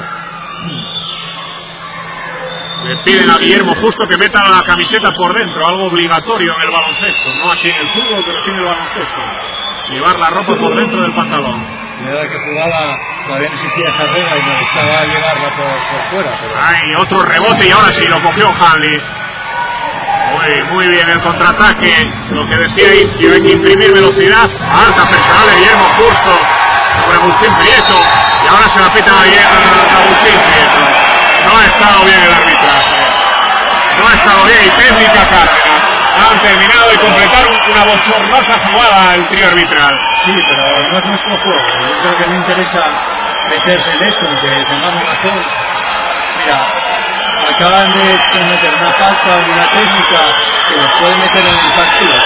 Le piden a Guillermo Justo que meta la camiseta por dentro, algo obligatorio en el baloncesto, no así en el fútbol, pero sí en el baloncesto. Llevar la ropa por dentro del pantalón. La verdad que jugaba, todavía no existía esa regla y me gustaba llevarla por fuera. Pero... Ay, otro rebote y ahora sí lo cogió Hanley. Muy bien el contraataque, lo que decía Incio, hay que imprimir velocidad. Alta personal de Guillermo Justo sobre Agustín Prieto y ahora se la pita a Agustín Prieto. No ha estado bien el arbitraje, no ha estado bien y técnica Cárdenas. Han terminado de completar una bochornosa jugada el trío arbitral. Sí, pero no es nuestro juego. Yo creo que no interesa meterse en esto, que tengamos razón. Mira, acaban de cometer una falta de una técnica que los puede meter en el partido.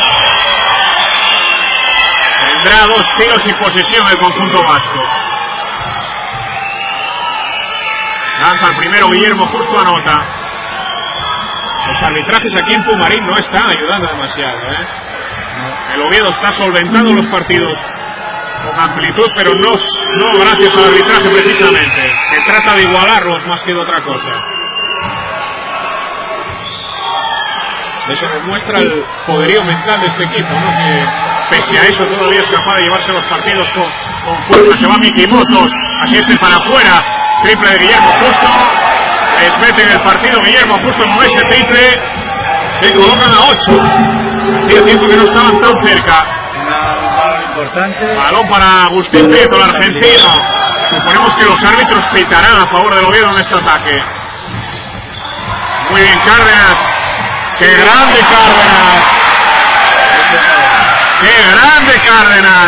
Tendrá 2 tiros y posesión el conjunto vasco. Lanza el primero Guillermo, justo anota. Los arbitrajes aquí en Pumarín no están ayudando demasiado, ¿eh? El Oviedo está solventando los partidos con amplitud, pero no gracias al arbitraje precisamente, que trata de igualarlos más que de otra cosa. Eso demuestra el poderío mental de este equipo, ¿no? Que pese a eso todavía es capaz de llevarse los partidos con fuerza. Se va Miki Motos, asiste para afuera, triple de Guillermo Justo, les mete en el partido Guillermo Justo con ese triple, se colocan a 8, hacía tiempo que no estaban tan cerca. Importante. Balón para Agustín Prieto, el argentino. Suponemos que los árbitros pitarán a favor del Oviedo en este ataque. Muy bien Cárdenas. ¡Qué grande Cárdenas! ¡Qué grande Cárdenas!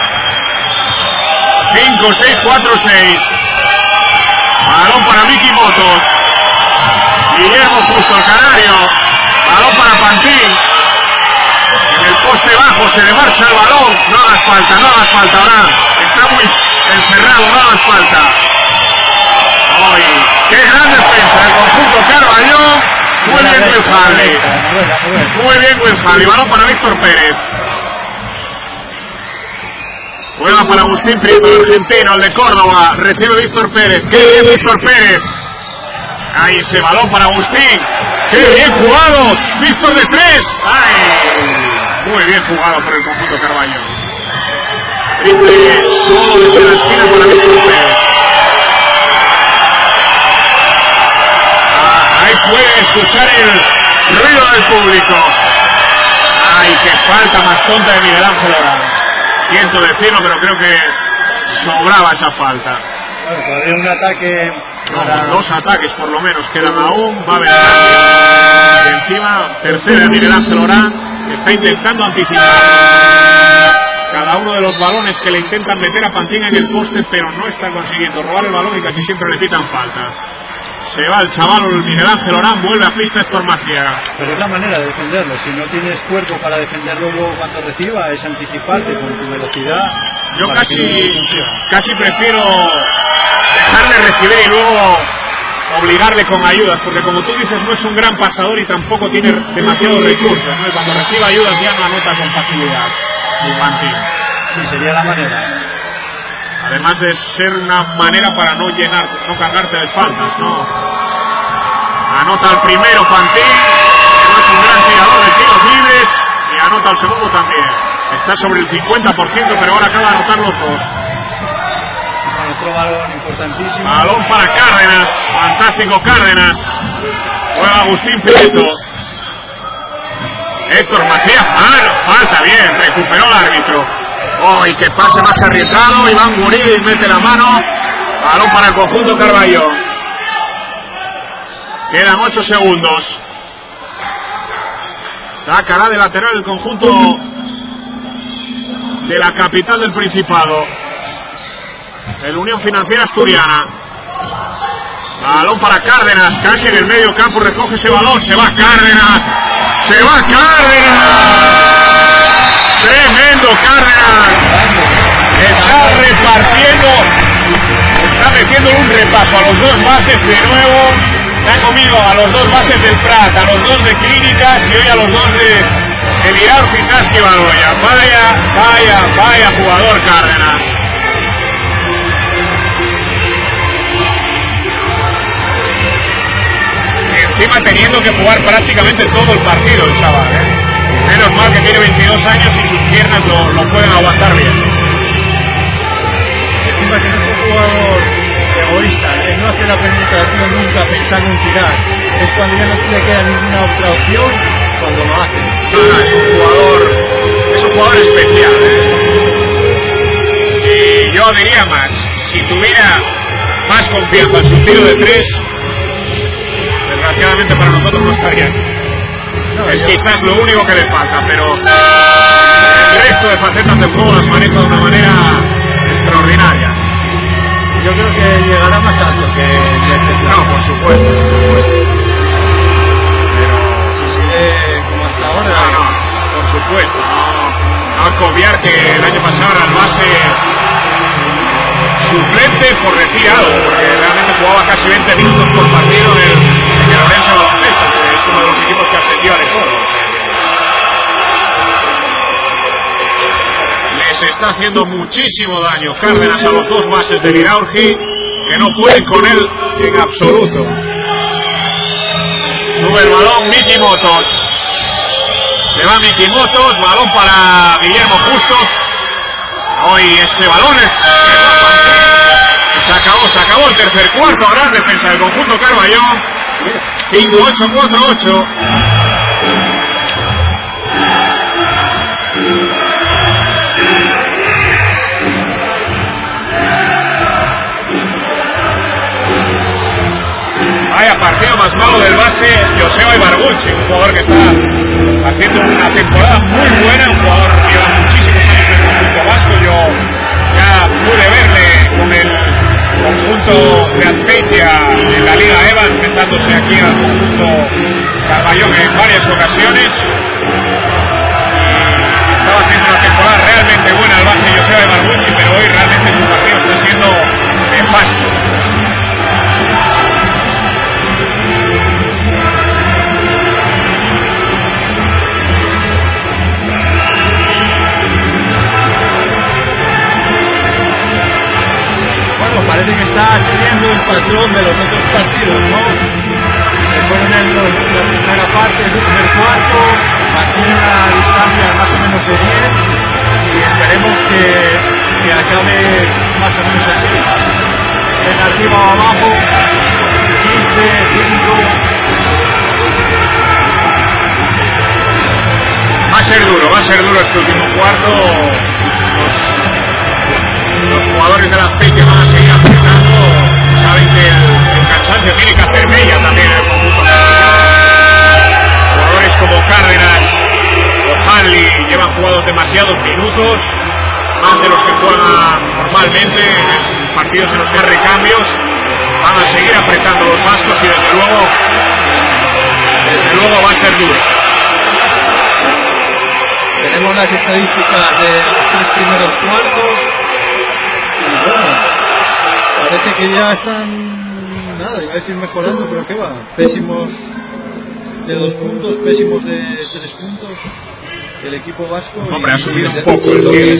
5, 6, 4, 6. Balón para Miki Motos. Guillermo Justo, el canario. Balón para Pantín. En el poste bajo se le marcha el balón. No hagas falta ahora. Está muy encerrado, no hagas falta. ¡Ay! ¡Qué gran defensa del conjunto Carballo! Muy bien Will Harley. Muy bien Will Harley. Balón para Víctor Pérez. Juega para Agustín Prieto, el argentino, el de Córdoba. Recibe Víctor Pérez. ¡Qué bien Víctor Pérez! Ahí ese balón para Agustín. ¡Qué bien jugado! Víctor de 3. ¡Ay! Muy bien jugado por el conjunto Carballo. Triple solo desde la esquina para Víctor Pérez. Ahí pueden escuchar el ruido del público. ¡Ay, qué falta más tonta de Miguel Ángel Orán! Siento decirlo, pero creo que sobraba esa falta. Bueno, todavía un ataque. Para... 2 ataques por lo menos quedan aún. Va a haber cambio. Y encima, tercera de Miguel Ángel Orán, que está intentando anticipar cada uno de los balones que le intentan meter a Pantín en el poste, pero no está consiguiendo robar el balón y casi siempre le pitan falta. Se va el chaval Miguel Ángel Orán, vuelve a pista Héctor Maciaga. Pero es la manera de defenderlo. Si no tienes cuerpo para defenderlo luego cuando reciba, es anticiparte con tu velocidad. Yo casi prefiero dejarle recibir y luego obligarle con ayudas, porque como tú dices no es un gran pasador y tampoco tiene demasiados recursos, ¿no? Y cuando reciba ayudas ya no anota con facilidad. Sí, sería la manera. Además de ser una manera para no cargarte de faltas, ¿no? Anota el primero Pantín, que no es un gran tirador de tiros libres, y anota el segundo también. Está sobre el 50%, pero ahora acaba de anotar los 2. Bueno, otro balón importantísimo. Balón para Cárdenas, fantástico Cárdenas. Juega Agustín Prieto. Héctor Macías, falta bien, recuperó el árbitro. Y que pase más arriesgado, Iván Guribe mete la mano. Balón para el conjunto Carballo. Quedan 8 segundos. Sacará de lateral el conjunto de la capital del Principado, el Unión Financiera Asturiana. Balón para Cárdenas, casi en el medio campo, recoge ese balón, se va Cárdenas. Tremendo Cárdenas. Está repartiendo, está metiendo un repaso a los 2 bases de nuevo. Se ha comido a los 2 bases del Prat, a los 2 de Clínicas y hoy a los 2 de Mirar Fisaski Baloya. Vaya jugador Cárdenas. Encima teniendo que jugar prácticamente todo el partido el chaval, ¿eh? Menos mal que tiene 22 años y sus piernas lo pueden aguantar bien. Encima que no es un jugador egoísta, no hace la penetración nunca pensando en tirar. Es cuando ya no le queda ninguna otra opción, cuando lo hace. No, es un jugador especial, ¿eh? Y yo diría más, si tuviera más confianza en su tiro de 3, desgraciadamente para nosotros no estaría aquí. Es quizás lo único que le falta, pero el resto de facetas del juego las maneja de una manera extraordinaria. yo creo que llegará más alto que este. No, por supuesto, por supuesto. Si sigue como hasta ahora. No, por supuesto. No hay que obviar que el año pasado era el base suplente, por decir algo, porque realmente jugaba casi 20 minutos por partido en el Orense Baloncesto, que es uno de los equipos que ascendió a Córdoba. Les está haciendo muchísimo daño Cárdenas a los dos bases de Liraurgi, que no pueden con él en absoluto. Sube el balón Miki Motos. Se va Miki Motos, balón para Guillermo Justo. Hoy ese balón se acabó el tercer cuarto. Gran defensa del conjunto Carballón. 5-8, 4-8. Vaya partido más malo del base Joseba Ibarguchi, un jugador que está haciendo una temporada muy buena, un jugador que lleva muchísimos años en el conjunto vasco. Yo ya pude verle con el conjunto de Azpeitia en la Liga EVA, enfrentándose aquí al conjunto Carballón en varias ocasiones. Estaba haciendo una temporada realmente buena el base Joseba Ibarguchi, pero hoy realmente su partido está siendo nefasto. Parece que está siguiendo el patrón de los otros partidos, ¿no? Se fueron en la primera parte, el primer cuarto, mantiene una distancia más o menos de 10 y esperemos que acabe más o menos así. En arriba o abajo, 15, 5. Va a ser duro este último cuarto. Los jugadores de la Azpeitia van a seguir apretando. Saben que el cansancio tiene que hacer mella también en el conjunto. Jugadores como Cárdenas o Hanley llevan jugados demasiados minutos, más de los que juegan normalmente en partidos en los que hay recambios. Van a seguir apretando los vascos y desde luego va a ser duro. Tenemos las estadísticas de los 3 primeros cuartos. Bueno, parece que ya están, nada, iba a decir mejorando, pero ¿qué va? Pésimos de 2 puntos, pésimos de 3 puntos. El equipo vasco. Hombre, ha subido un poco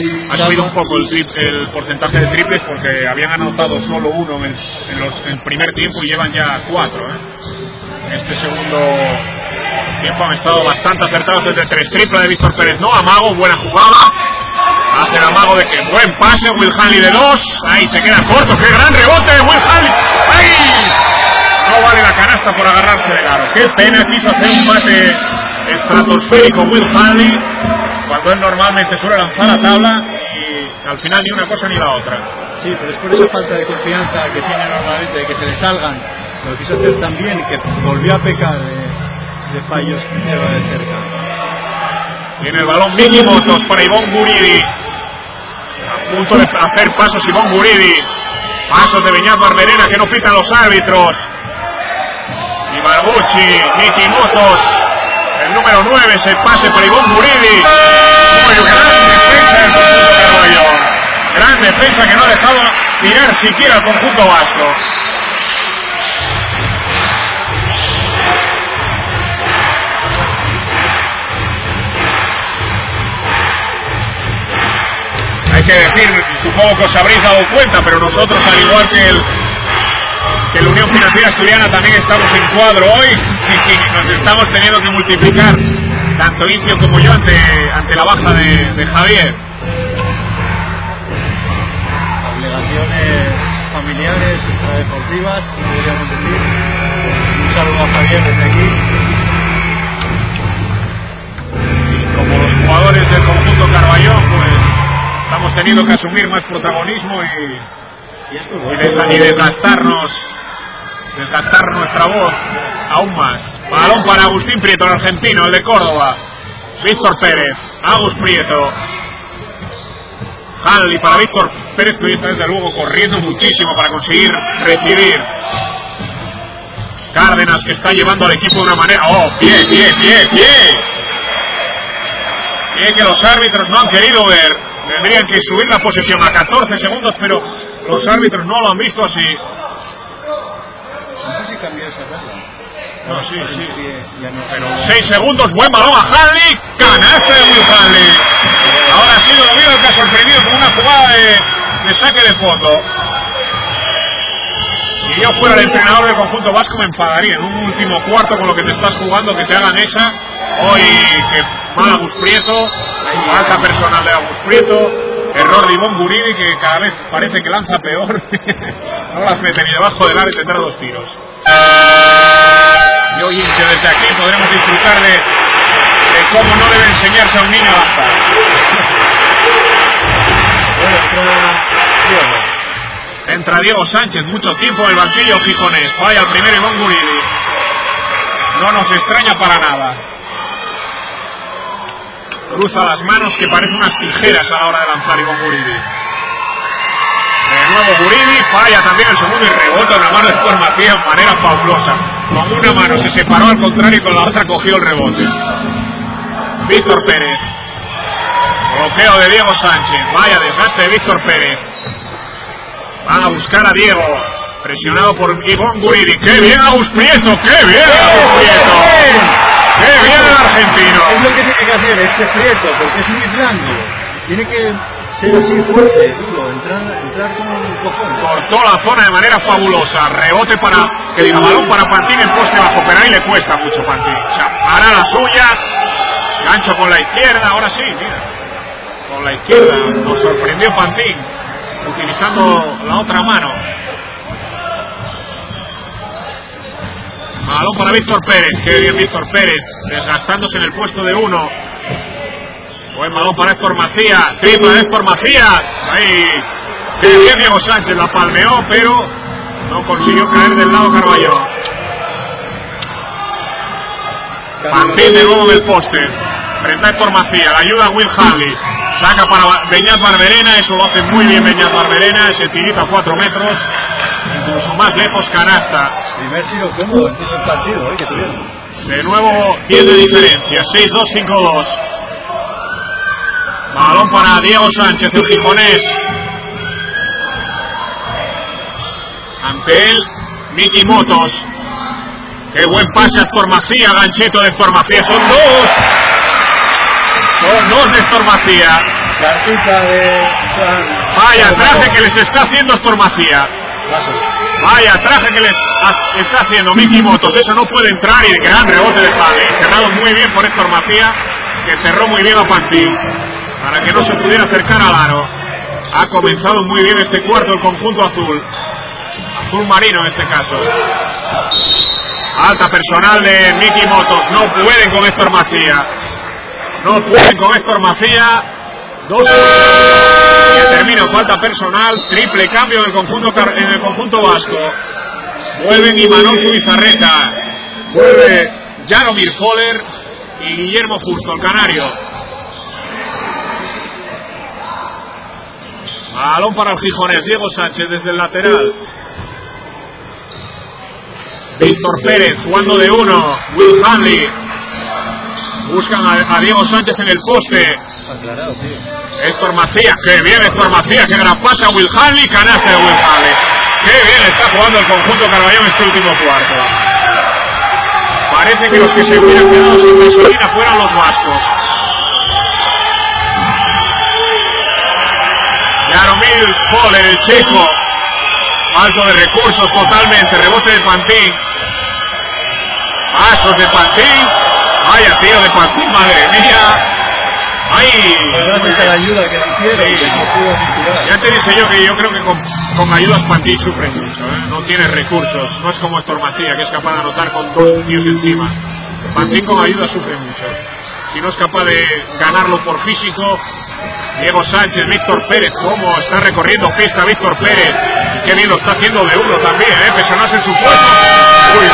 el porcentaje de triples, porque habían anotado solo uno en el primer tiempo y llevan ya 4. En este segundo tiempo han estado bastante acertados desde 3. Tripla de Víctor Pérez, no, amago, buena jugada. Hace el amago de que buen pase, Will Hanley de 2. Ahí se queda corto, qué gran rebote de Will Hanley. ¡Ay! No vale la canasta por agarrarse del aro. Qué pena, quiso hacer un pase estratosférico Will Hanley, cuando él normalmente suele lanzar a tabla y al final ni una cosa ni la otra. Sí, pero es por esa falta de confianza que tiene normalmente, de que se le salgan. Lo quiso hacer también, que volvió a pecar de fallos de cerca. Tiene el balón Miki Motos para Ivonne Guridi. A punto de hacer pasos Ivonne Guridi. Pasos de Beñat Barberena que no pitan los árbitros. Ibarguchi, Miki Motos. El número 9 es el pase para Ivonne Guridi. Muy gran defensa del conjunto Carballón. Gran defensa que no ha dejado tirar siquiera al conjunto vasco. Hay que decir, supongo que os habréis dado cuenta, pero nosotros, al igual que la Unión Financiera Asturiana, también estamos en cuadro hoy y nos estamos teniendo que multiplicar, tanto Incio como yo, ante la baja de Javier. Obligaciones familiares, extradeportivas, podríamos decir. Un saludo a Javier desde aquí. Y como los jugadores del conjunto Carballón, pues estamos teniendo que asumir más protagonismo y desgastar nuestra voz aún más. Balón para Agustín Prieto, el argentino, el de Córdoba. Víctor Pérez, Agus Prieto. Hanley para Víctor Pérez, que hoy está desde luego corriendo muchísimo para conseguir recibir. Cárdenas, que está llevando al equipo de una manera... ¡Oh, pie! Pie que los árbitros no han querido ver. Tendrían que subir la posesión a 14 segundos, pero los árbitros no lo han visto así. No sé si cambió esa regla. No, sí. Pero 6 segundos, buen balón a Hanley. Canasta de Will Hanley. Ahora ha sido David el que ha sorprendido con una jugada de saque de fondo. Si yo fuera el entrenador del conjunto vasco me enfadaría en un último cuarto con lo que te estás jugando, que te hagan esa. Hoy que mal Agus Prieto, falta personal de Agus Prieto, error de Ivonne Guridi, que cada vez parece que lanza peor. No las mete ni debajo del aro y tendrá 2 tiros. Y hoy que desde aquí podremos disfrutar de cómo no debe enseñarse a un niño a lanzar. Entra Diego Sánchez, mucho tiempo en el banquillo gijonés. Falla el primero Ivonne Guridi. No nos extraña para nada. Cruza las manos que parecen unas tijeras a la hora de lanzar Ivonne Guridi. De nuevo Guridi, falla también el segundo y rebota una mano de Estormacía de manera fabulosa. Con una mano se separó al contrario y con la otra cogió el rebote. Víctor Pérez. Bloqueo de Diego Sánchez. Vaya desgaste de Víctor Pérez. Van a buscar a Diego. Presionado por Ivonne Guridi. ¡Qué bien Agus Prieto! ¡Qué bien Agus Prieto! ¡Qué bien el argentino! Es lo que tiene que hacer este Prieto, porque es muy blando. Tiene que ser así fuerte, duro, entrar con un cojón. Cortó la zona de manera fabulosa. Rebote balón para Pantín en poste bajo, pero ahí le cuesta mucho Pantín. O sea, hará la suya. Gancho con la izquierda, ahora sí, mira. Con la izquierda nos sorprendió Pantín, utilizando la otra mano. Balón para Víctor Pérez, que bien Víctor Pérez, desgastándose en el puesto de 1. Buen balón para Héctor Macías, triple de Héctor Macías. Ahí, que bien Diego Sánchez, la palmeó, pero no consiguió caer del lado Carballo. Pantín de nuevo en el poste, frente a Héctor Macías, la ayuda a Will Hanley. Saca para Beñat Barberena, eso lo hace muy bien Beñat Barberena, se tirita a 4 metros, incluso más lejos, canasta. Primer tiro cómodo, empieza el partido, que tuvieron. De nuevo 10 de diferencia, 6-2, 5-2. Balón para Diego Sánchez, el gijonés. Ante él, Miki Motos. Qué buen pase a Héctor Macías, ganchito de Héctor Macías, son 2. Son 2 de Héctor Macías. Cartita de... Vaya traje que les está haciendo Héctor Macías. Vaya traje que les está haciendo Miki Motos. Eso no puede entrar y gran rebote de Hanley. Cerrado muy bien por Héctor Macías, que cerró muy bien a Pantín para que no se pudiera acercar al aro. Ha comenzado muy bien este cuarto el conjunto azul. Azul marino en este caso. Alta personal de Miki Motos. No pueden con Héctor Macías. No pueden con Héctor Macías. 2 y termina, falta personal, triple cambio en el conjunto vasco. Vuelven Imanol Zubizarreta, vuelve Jaromir Foller y Guillermo Justo, el canario. Balón para el gijonés, Diego Sánchez desde el lateral. Víctor Pérez jugando de 1, Will Hanley. Buscan a Diego Sánchez en el poste. Aclarado, tío. Héctor Macías, qué bien Héctor Macías, qué gran pase a Will Hanley, canasta de Will Hanley. Qué bien está jugando el conjunto Carballón este último cuarto. Parece que los que se hubieran quedado sin gasolina fueran los vascos. Jaromir Foller, el checo, falto de recursos totalmente, rebote de Pantín. Pasos de Pantín. Vaya tiro de Pantín, madre mía. Ahí. Gracias a la ayuda que le hicieron, sí. que no pudo ni tirar. Ya te dije yo que yo creo que con ayudas Pantín sufre mucho, ¿eh? No tiene recursos, no es como Héctor Macías, que es capaz de anotar con 2 tíos encima. Pantín con ayuda sufre mucho. Si no es capaz de ganarlo por físico. Diego Sánchez, Víctor Pérez, cómo está recorriendo pista Víctor Pérez. Y qué bien lo está haciendo de 1 también, pese a no ser su puesto. Uy.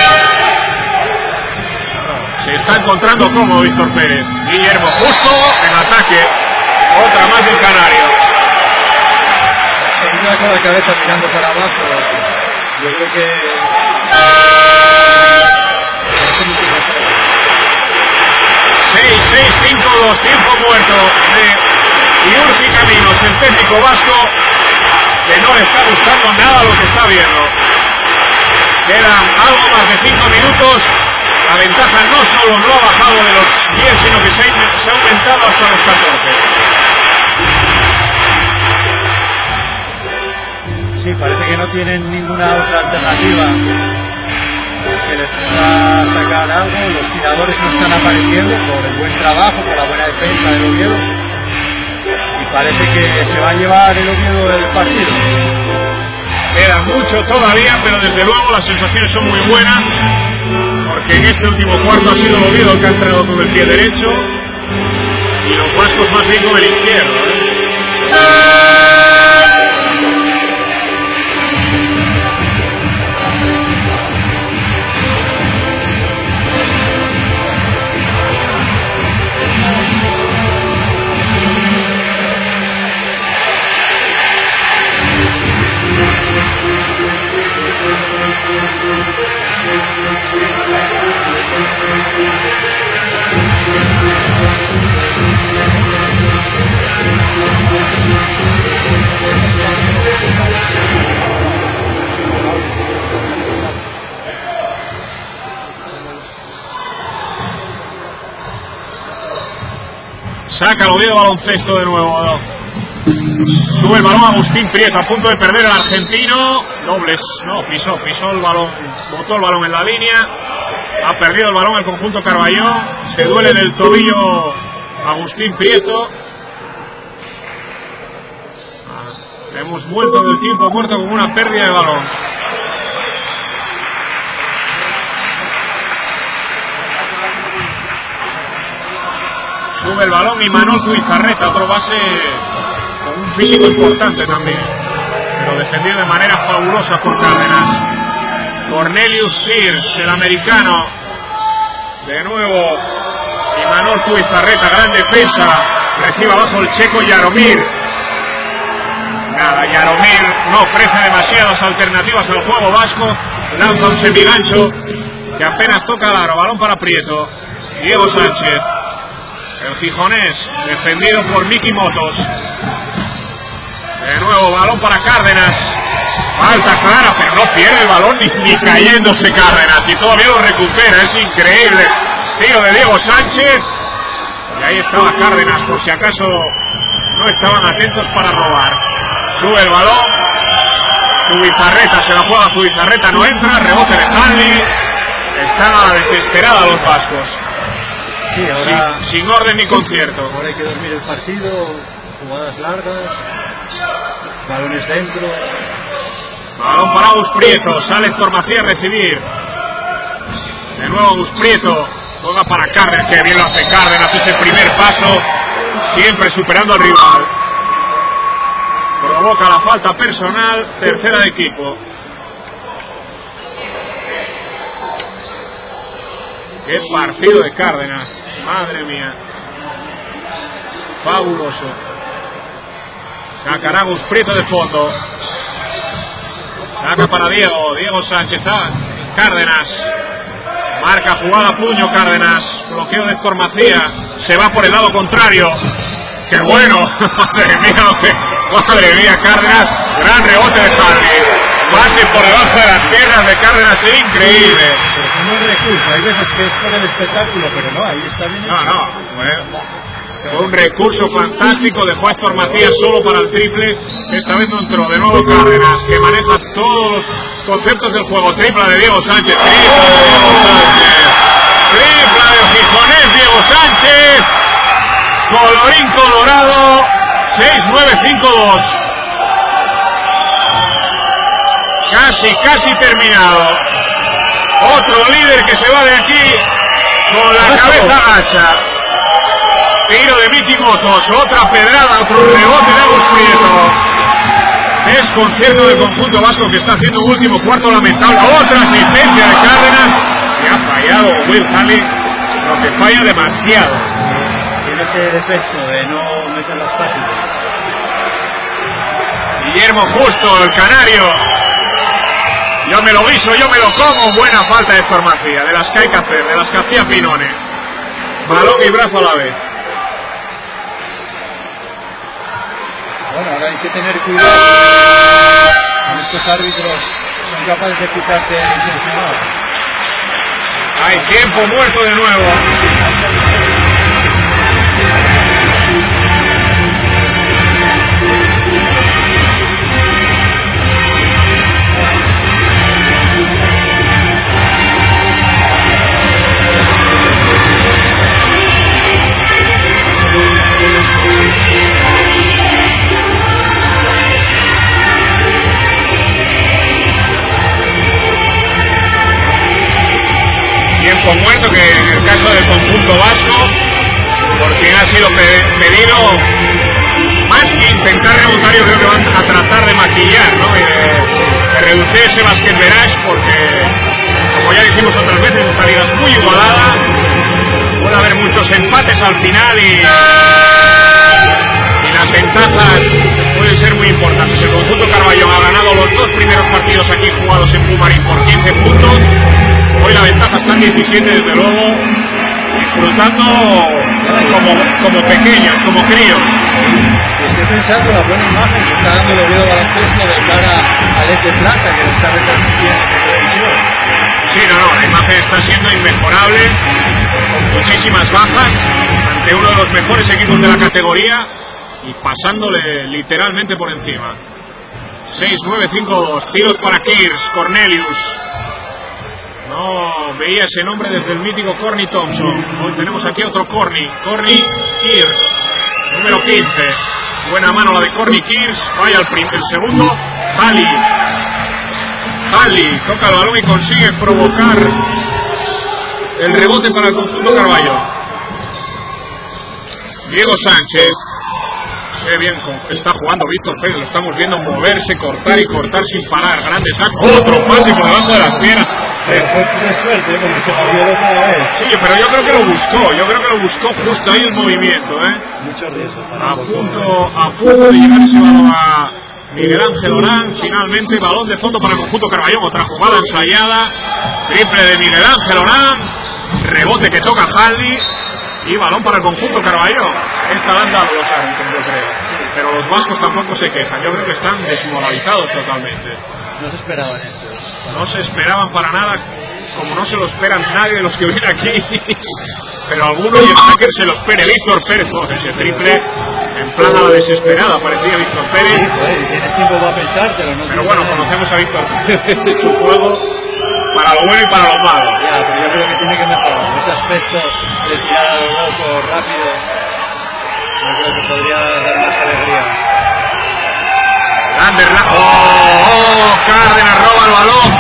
Se está encontrando cómodo Víctor Pérez. Guillermo Justo en ataque. Otra más del canario. baja la cabeza mirando para abajo. Yo creo que 6-6-5-2, tiempo muerto de Iurgi Caminos, el técnico vasco, que no le está gustando nada lo que está viendo. Quedan algo más de 5 minutos. La ventaja no solo no ha bajado de los 10, sino que se ha aumentado hasta los 14. Sí, parece que no tienen ninguna otra alternativa que les pueda sacar algo. Los tiradores no están apareciendo por el buen trabajo, por la buena defensa del Oviedo, y parece que se va a llevar el Oviedo el partido. Queda mucho todavía, pero desde luego las sensaciones son muy buenas, porque en este último cuarto ha sido el Oviedo el que ha entrado con el pie derecho y los vascos más bien con el izquierdo, Saca el Oviedo baloncesto de nuevo. Sube el balón Agustín Prieto, a punto de perder el argentino. Dobles, no, pisó el balón, botó el balón en la línea. Ha perdido el balón el conjunto Carballón. Se duele del tobillo Agustín Prieto. Hemos vuelto del tiempo muerto con una pérdida de balón. Sube el balón y Manol Zubizarreta, otro base con un físico importante también, pero defendido de manera fabulosa por Cárdenas. Cornelius Pierce, el americano, de nuevo, y Manol Zubizarreta, gran defensa, recibe abajo el checo Jaromir. Nada, Jaromir no ofrece demasiadas alternativas al juego vasco, lanza un semigancho que apenas toca el aro. Balón para Prieto, Diego Sánchez. El gijonés, defendido por Miki Motos. De nuevo, balón para Cárdenas. Falta clara, pero no pierde el balón ni cayéndose Cárdenas. Y todavía lo recupera, es increíble. Tiro de Diego Sánchez. Y ahí estaba Cárdenas, por si acaso no estaban atentos para robar. Sube el balón. Zubizarreta, se la juega Zubizarreta, no entra. Rebote de Hanley. Están desesperados los vascos. Sí, ahora sin orden ni concierto. Ahora hay que dormir el partido, jugadas largas, balones dentro. Balón para Agus Prieto, sale Héctor Macías a recibir. De nuevo Agus Prieto, juega para Cárdenas, que bien lo hace Cárdenas, ese primer paso, siempre superando al rival. Provoca la falta personal, tercera de equipo. Qué partido de Cárdenas, madre mía, fabuloso. Sacará Agus Prieto de fondo, saca para Diego Sánchez, Cárdenas, marca jugada a puño Cárdenas, bloqueo de Héctor Macías, se va por el lado contrario, qué bueno, madre mía Cárdenas, gran rebote de Hardy, pase por debajo de las piernas de Cárdenas, es increíble. No es recurso, hay veces que es por el espectáculo, pero no, ahí está bien. Fue un recurso fantástico, dejó a Héctor Macías solo para el triple, esta vez no entró, de nuevo Cárdenas, que maneja todos los conceptos del juego. Tripla de Diego Sánchez, tripla de Gijonés Diego Sánchez, colorín colorado, 6-9-5-2, casi terminado. Otro líder que se va de aquí con la cabeza gacha. Tiro de Miki Motos, otra pedrada, otro rebote de Agus Prieto. Desconcierto del conjunto vasco que está haciendo un último cuarto lamentable. Otra asistencia de Cárdenas y ha fallado Will Hanley, lo que falla demasiado. Tiene ese defecto de no meter las fáciles. Guillermo Justo, el canario. Yo me lo guiso, yo me lo como. Buena falta de Héctor Macía, de las que hay que hacer, de las que hacía Pinone. Balón y brazo a la vez. Bueno, ahora hay que tener cuidado con estos árbitros, son capaces de quitarte el intencionado. Hay tiempo muerto de nuevo. Tiempo muerto que en el caso del conjunto vasco, por quien ha sido pedido, más que intentar remontar, yo creo que van a tratar de maquillar, ¿no? De reducir ese basquet verás, porque como ya dijimos otras veces, esta liga es muy igualada, puede haber muchos empates al final y las ventajas pueden ser muy importantes. El conjunto Carballón ha ganado los 2 primeros partidos aquí jugados en Pumarín por 15 puntos. Hoy la ventaja está en 17, desde luego, disfrutando como pequeños, como críos. Estoy pensando en la buena imagen que está dando el Oviedo Baloncesto de cara al Este Plata, que lo está retransmitiendo en televisión. Sí, no, la imagen está siendo inmejorable, con muchísimas bajas, ante uno de los mejores equipos de la categoría y pasándole literalmente por encima. 6-9-5-2, tiros para Kears, Cornelius. No veía ese nombre desde el mítico Corny Thompson. Hoy tenemos aquí otro Corny Kears, número 15. Buena mano la de Corny Kears. Vaya el segundo. Halley toca el balón y consigue provocar el rebote para el conjunto Carballo. Diego Sánchez. Qué bien está jugando Víctor Pérez. Lo estamos viendo moverse, cortar y cortar sin parar. Grande saco. Otro pase por debajo de las piernas. Pero fue de suerte, porque se movió otra vez. Sí, pero yo creo que lo buscó justo ahí el movimiento, Mucho riesgo. A punto de llegar ese balón a Miguel Ángel Orán. Finalmente balón de fondo para el conjunto Carballón. Otra jugada ensayada. Triple de Miguel Ángel Orán. Rebote que toca Halley. Y balón para el conjunto Carballón. Esta la han dado los árbitros, yo creo. Pero los vascos tampoco se quejan. Yo creo que están desmoralizados totalmente. No se esperaban esto. No se esperaban para nada, como no se lo esperan nadie de los que vienen aquí. Pero alguno y el hacker se lo espera. Víctor Pérez, ese triple en plan a la desesperada, parecía Víctor Pérez. Sí, pues, tienes tiempo para pensártelo, ¿no? Pero bueno, conocemos a Víctor Pérez. Es un juego para lo bueno y para lo malo. Ya, pero yo creo que tiene que mejorar. Ese aspecto de tirar a lo loco, rápido, yo creo que podría dar más alegría. Grande Cárdenas roba el balón.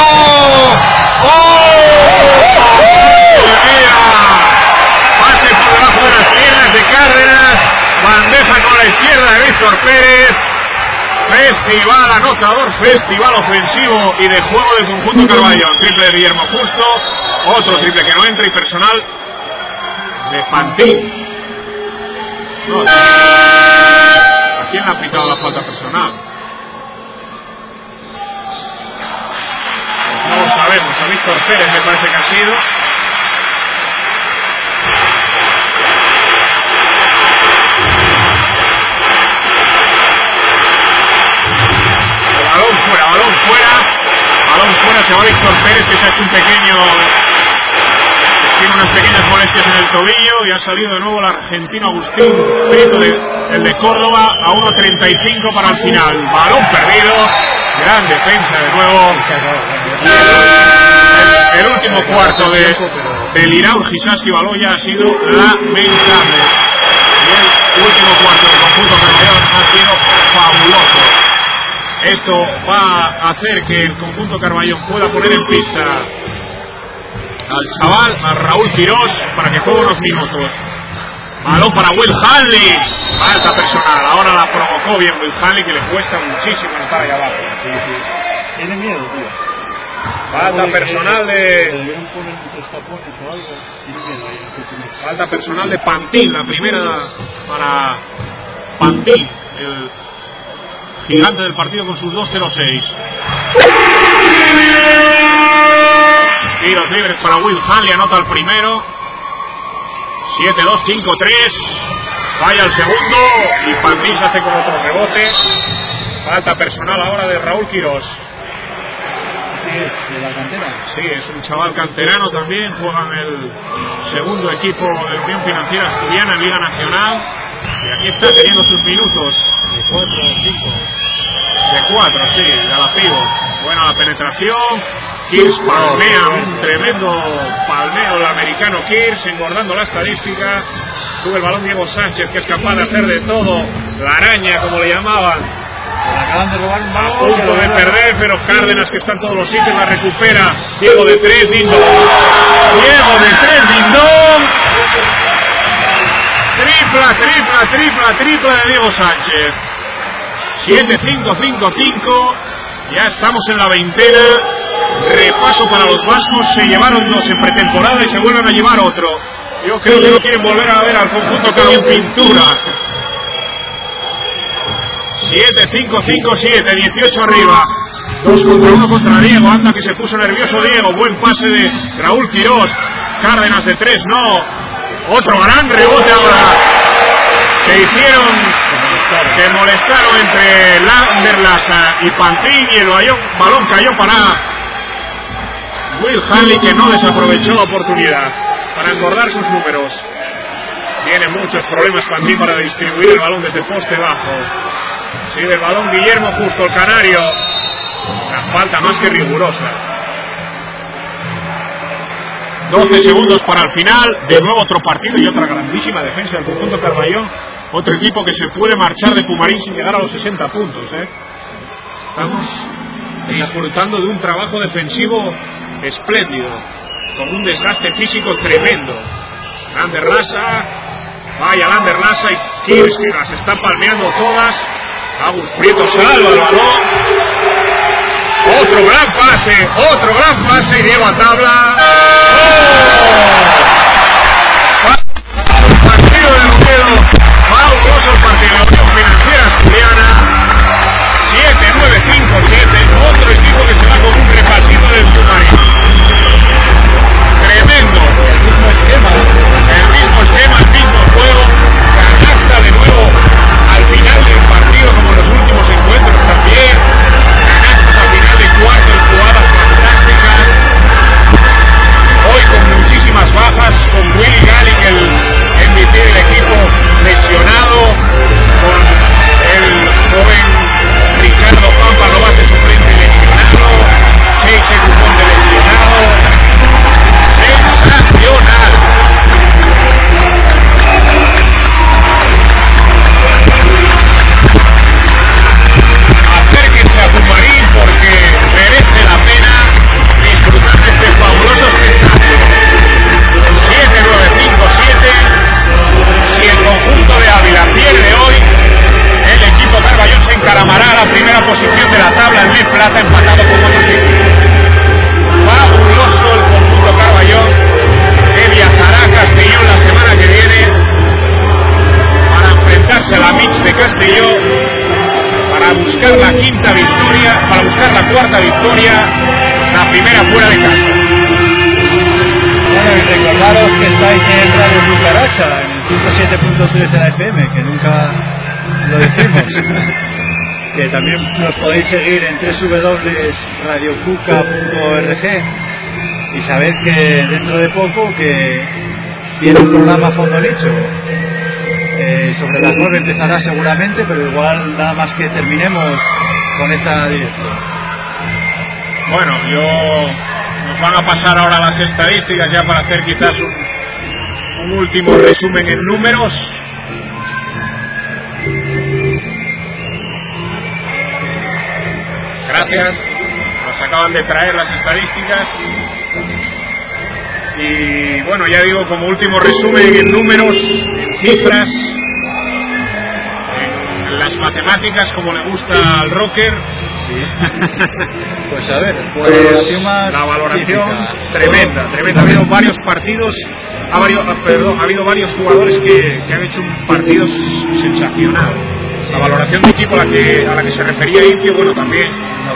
Pase por debajo de las piernas de Cárdenas. Bandeja con la izquierda de Víctor Pérez. Festival anotador, festival ofensivo y de juego del conjunto Carballón. Triple de Guillermo Justo. Otro triple que no entra y personal de Pantín. No, ¿a quién le ha pitado la falta personal? No lo sabemos, a Víctor Pérez me parece que ha sido. Balón fuera, se va Víctor Pérez, que se ha hecho tiene unas pequeñas molestias en el tobillo y ha salido de nuevo el argentino Agustín Prieto, el de Córdoba, a 1.35 para el final. Balón perdido, gran defensa de nuevo. El último cuarto del Iraur Gisaski Baloya ha sido lamentable. Y el último cuarto del conjunto Carballón ha sido fabuloso. Esto va a hacer que el conjunto Carballón pueda poner en pista al chaval, a Raúl Quirós, para que juegue unos minutos. Balón para Will Halley. Falta personal. Ahora la provocó bien Will Halley, que le cuesta muchísimo estar ahí abajo. Sí. Tiene miedo, tío. Falta personal de... Falta personal de Pantín, la primera para Pantín, el gigante del partido con sus 2.06. Tiros libres para Will Hanley, anota el primero. 7-2, 5-3. Falla el segundo y Pantin se hace con otro rebote. Falta personal ahora de Raúl Quirós. Sí, es de la cantera. Sí, es un chaval canterano también. Juega en el segundo equipo de Unión Financiera Asturiana en Liga Nacional. Y aquí está teniendo sus minutos. De 4 o 5. De 4, sí, de la pivot. Buena la penetración. Kears palmea, un tremendo palmeo el americano Kears, engordando la estadística. Sube el balón Diego Sánchez, que es capaz de hacer de todo. La araña, como le llamaban. Acaban de robar un balón. A punto de perder, pero Cárdenas, que está en todos los sitios, la recupera. Diego de 3, Dindón. Diego de 3, Dindón. Tripla de Diego Sánchez. 7-5-5-5. Ya estamos en la veintena. Repaso para los vascos. Se llevaron 2 en pretemporada y se vuelven a llevar otro. Yo creo que no quieren volver a ver al conjunto que en pintura. 7-5-5-7, 18 arriba. 2 contra 1 contra Diego. Anda que se puso nervioso Diego. Buen pase de Raúl Quirós. Cárdenas de 3, no. Otro gran rebote ahora. Se molestaron entre Lander Lassa y Pantin, y el balón cayó para Will Hanley, que no desaprovechó la oportunidad para engordar sus números. Tiene muchos problemas Pantin para distribuir el balón desde poste bajo. Sigue el balón Guillermo Justo, el canario. Una falta más que rigurosa. 12 segundos para el final. De nuevo otro partido y otra grandísima defensa del conjunto Carballón. Otro equipo que se puede marchar de Pumarín sin llegar a los 60 puntos. Estamos disfrutando de un trabajo defensivo espléndido, con un desgaste físico tremendo. Lander Lassa, vaya Lander Lassa y Kears, que las está palmeando todas. Agus Prieto salva el balón. Otro gran pase y Diego a tabla. Partido de Oviedo, fabuloso el partido de la Unión Financiera Asturiana. 7-9-5-7, otro equipo que se va con un repasito del Pumarín. Tremendo. El mismo esquema, el mismo juego. Canasta de nuevo al final del partido, como en los últimos encuentros también. Canastas al final de cuarto en jugadas fantásticas. Hoy con muchísimas bajas, con Willy Galling, el MVP del equipo, lesionado, con el joven Ricardo Pampa Novas de suplente lesionado, Chase Cupón de lesionado. Sensacional. Acérquense a Pumarín porque merece la pena disfrutar de este fabuloso espectáculo. 7-9-5-7. Si el conjunto de Ávila pierde hoy, el equipo Carballón se encaramará a la primera posición de la tabla en el plata, empatado con otros equipos. Fabuloso el conjunto Carballón, que viajará a Castellón la semana que viene para enfrentarse a la Mix de Castellón, para buscar la quinta victoria, para buscar la cuarta victoria, la primera fuera de casa. Bueno, y recordaros que estáis en Radio Cucaracha, en el 107.3 de la FM, que nunca lo decimos. Que también nos podéis seguir en www.radiocuca.org y sabed que dentro de poco que viene un programa Fondo Nicho. Sobre las 9 empezará seguramente, pero igual nada más que terminemos con esta dirección. Bueno, nos van a pasar ahora las estadísticas ya para hacer quizás un último resumen en números. Gracias, nos acaban de traer las estadísticas. Y bueno, ya digo, como último resumen en números, en cifras, en las matemáticas, como le gusta al rocker. Sí. Pues a ver, pues la valoración tremenda. Ha habido varios partidos, ha habido varios jugadores que han hecho un partido sensacional. La valoración de equipo a la que se refería Incio, bueno, también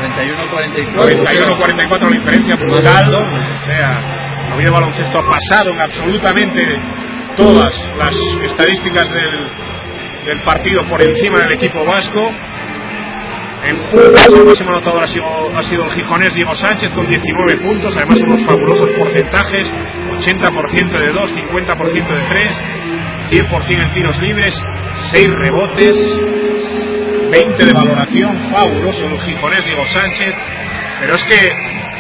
91-44 la diferencia brutal. O sea, el Oviedo Baloncesto ha pasado en absolutamente todas las estadísticas del partido por encima del equipo vasco. En puntos, el máximo anotador ha sido el gijonés Diego Sánchez con 19 puntos, además unos fabulosos porcentajes: 80% de 2, 50% de 3, 100% en tiros libres, 6 rebotes, 20 de valoración. Fabuloso el gijonés Diego Sánchez. Pero es que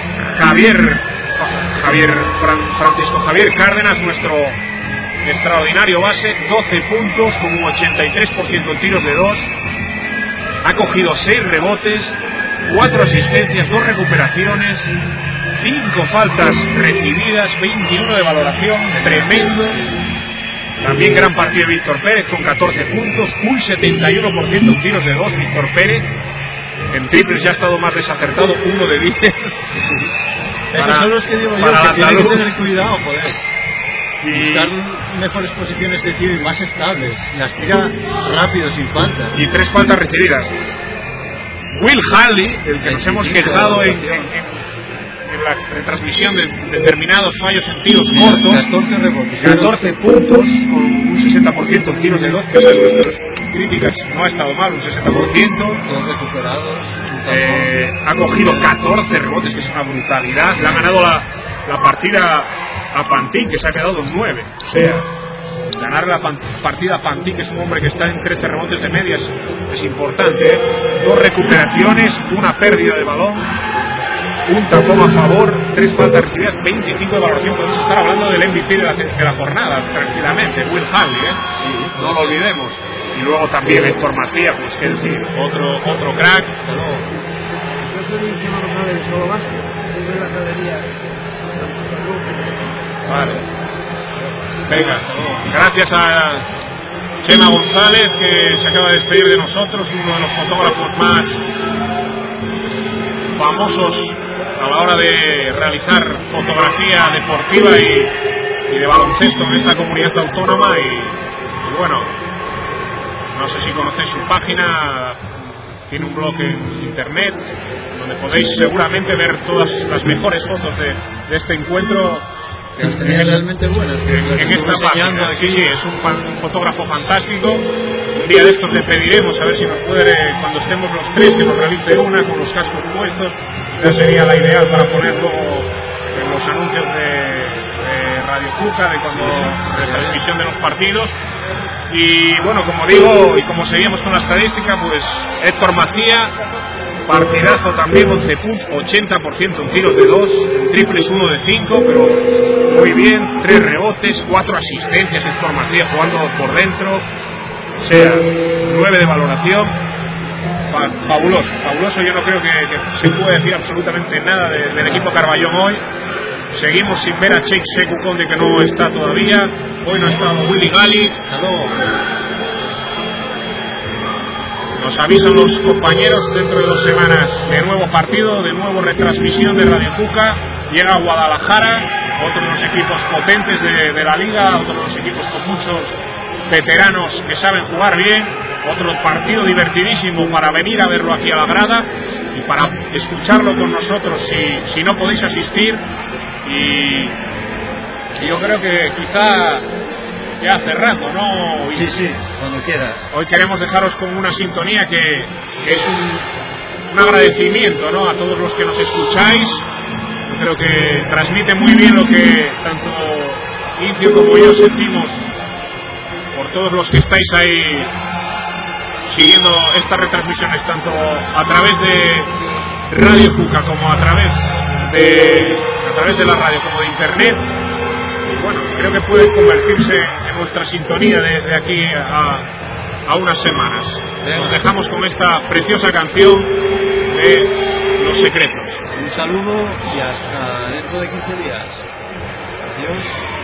Francisco Javier Cárdenas, nuestro extraordinario base, 12 puntos con un 83% en tiros de 2, ha cogido 6 rebotes, 4 asistencias, 2 recuperaciones, 5 faltas recibidas, 21 de valoración, tremendo. También gran partido de Víctor Pérez con 14 puntos, un 71% en tiros de 2, Víctor Pérez. En triples ya ha estado más desacertado, 1 de 10. Esos son los que digo yo, que tienen que tener cuidado, joder. Y dar mejores posiciones de tiro y más estables. Las tira rápido, sin falta. Y 3 faltas recibidas. Will Halley, el que nos hemos quejado en la retransmisión de determinados fallos en tiros cortos, 14 puntos con un 60% en tiros de 2, que las críticas no ha estado mal, un 60%. Todos recuperados. Ha cogido 14 rebotes, que es una brutalidad. Le ha ganado la partida a Pantín, que se ha quedado en 9. O sea, ganar la partida a Pantín, que es un hombre que está en 13 rebotes de medias, es importante. 2 recuperaciones, una pérdida de balón, un tapón a favor, 3 faltas recibidas, 25 de valoración. Podemos estar hablando del MVP de la jornada tranquilamente, Will Halley, no lo olvidemos. Y luego también Héctor Macías, pues que decir, otro crack. Vale. Venga, gracias a Chema González, que se acaba de despedir de nosotros, uno de los fotógrafos más famosos a la hora de realizar fotografía deportiva y de baloncesto en esta comunidad autónoma. Y bueno, no sé si conocéis su página, tiene un blog en internet donde podéis seguramente ver todas las mejores fotos de este encuentro. Realmente buenas. En esta página, sí, es un fotógrafo fantástico. Un día de estos le pediremos a ver si nos puede, cuando estemos los 3, que nos realice una con los cascos puestos. Ya sería la ideal para ponerlo en los anuncios de Radio Cuca, de cuando retransmisión de los partidos. Y bueno, como digo, y como seguimos con la estadística, pues Héctor Macías, partidazo también, 11 puntos, 80% en tiros de 2, en triples 1 de 5, pero muy bien, 3 rebotes, 4 asistencias, Héctor Macías jugando por dentro, o sea, 9 de valoración. Fabuloso. Yo no creo que se pueda decir absolutamente nada del equipo Carballón hoy. Seguimos sin ver a Cheikh Sekou Conde, que no está todavía. Hoy no ha estado Willy Gali. Nos avisan los compañeros, dentro de 2 semanas de nuevo partido, de nuevo retransmisión de Radio Cuca. Llega a Guadalajara, otro de los equipos potentes de la liga, otro de los equipos con muchos veteranos que saben jugar bien, otro partido divertidísimo para venir a verlo aquí a la grada y para escucharlo con nosotros si no podéis asistir. Y yo creo que quizá ya cerrando, ¿no? Sí, cuando quiera. Hoy queremos dejaros con una sintonía que es un agradecimiento, ¿no?, a todos los que nos escucháis. Yo creo que transmite muy bien lo que tanto Incio como yo sentimos por todos los que estáis ahí siguiendo estas retransmisiones, tanto a través de Radio Cuca como a través de la radio como de internet. Y bueno, creo que puede convertirse en nuestra sintonía de aquí a unas semanas. Nos dejamos con esta preciosa canción de Los Secretos. Un saludo y hasta dentro de 15 días. Adiós.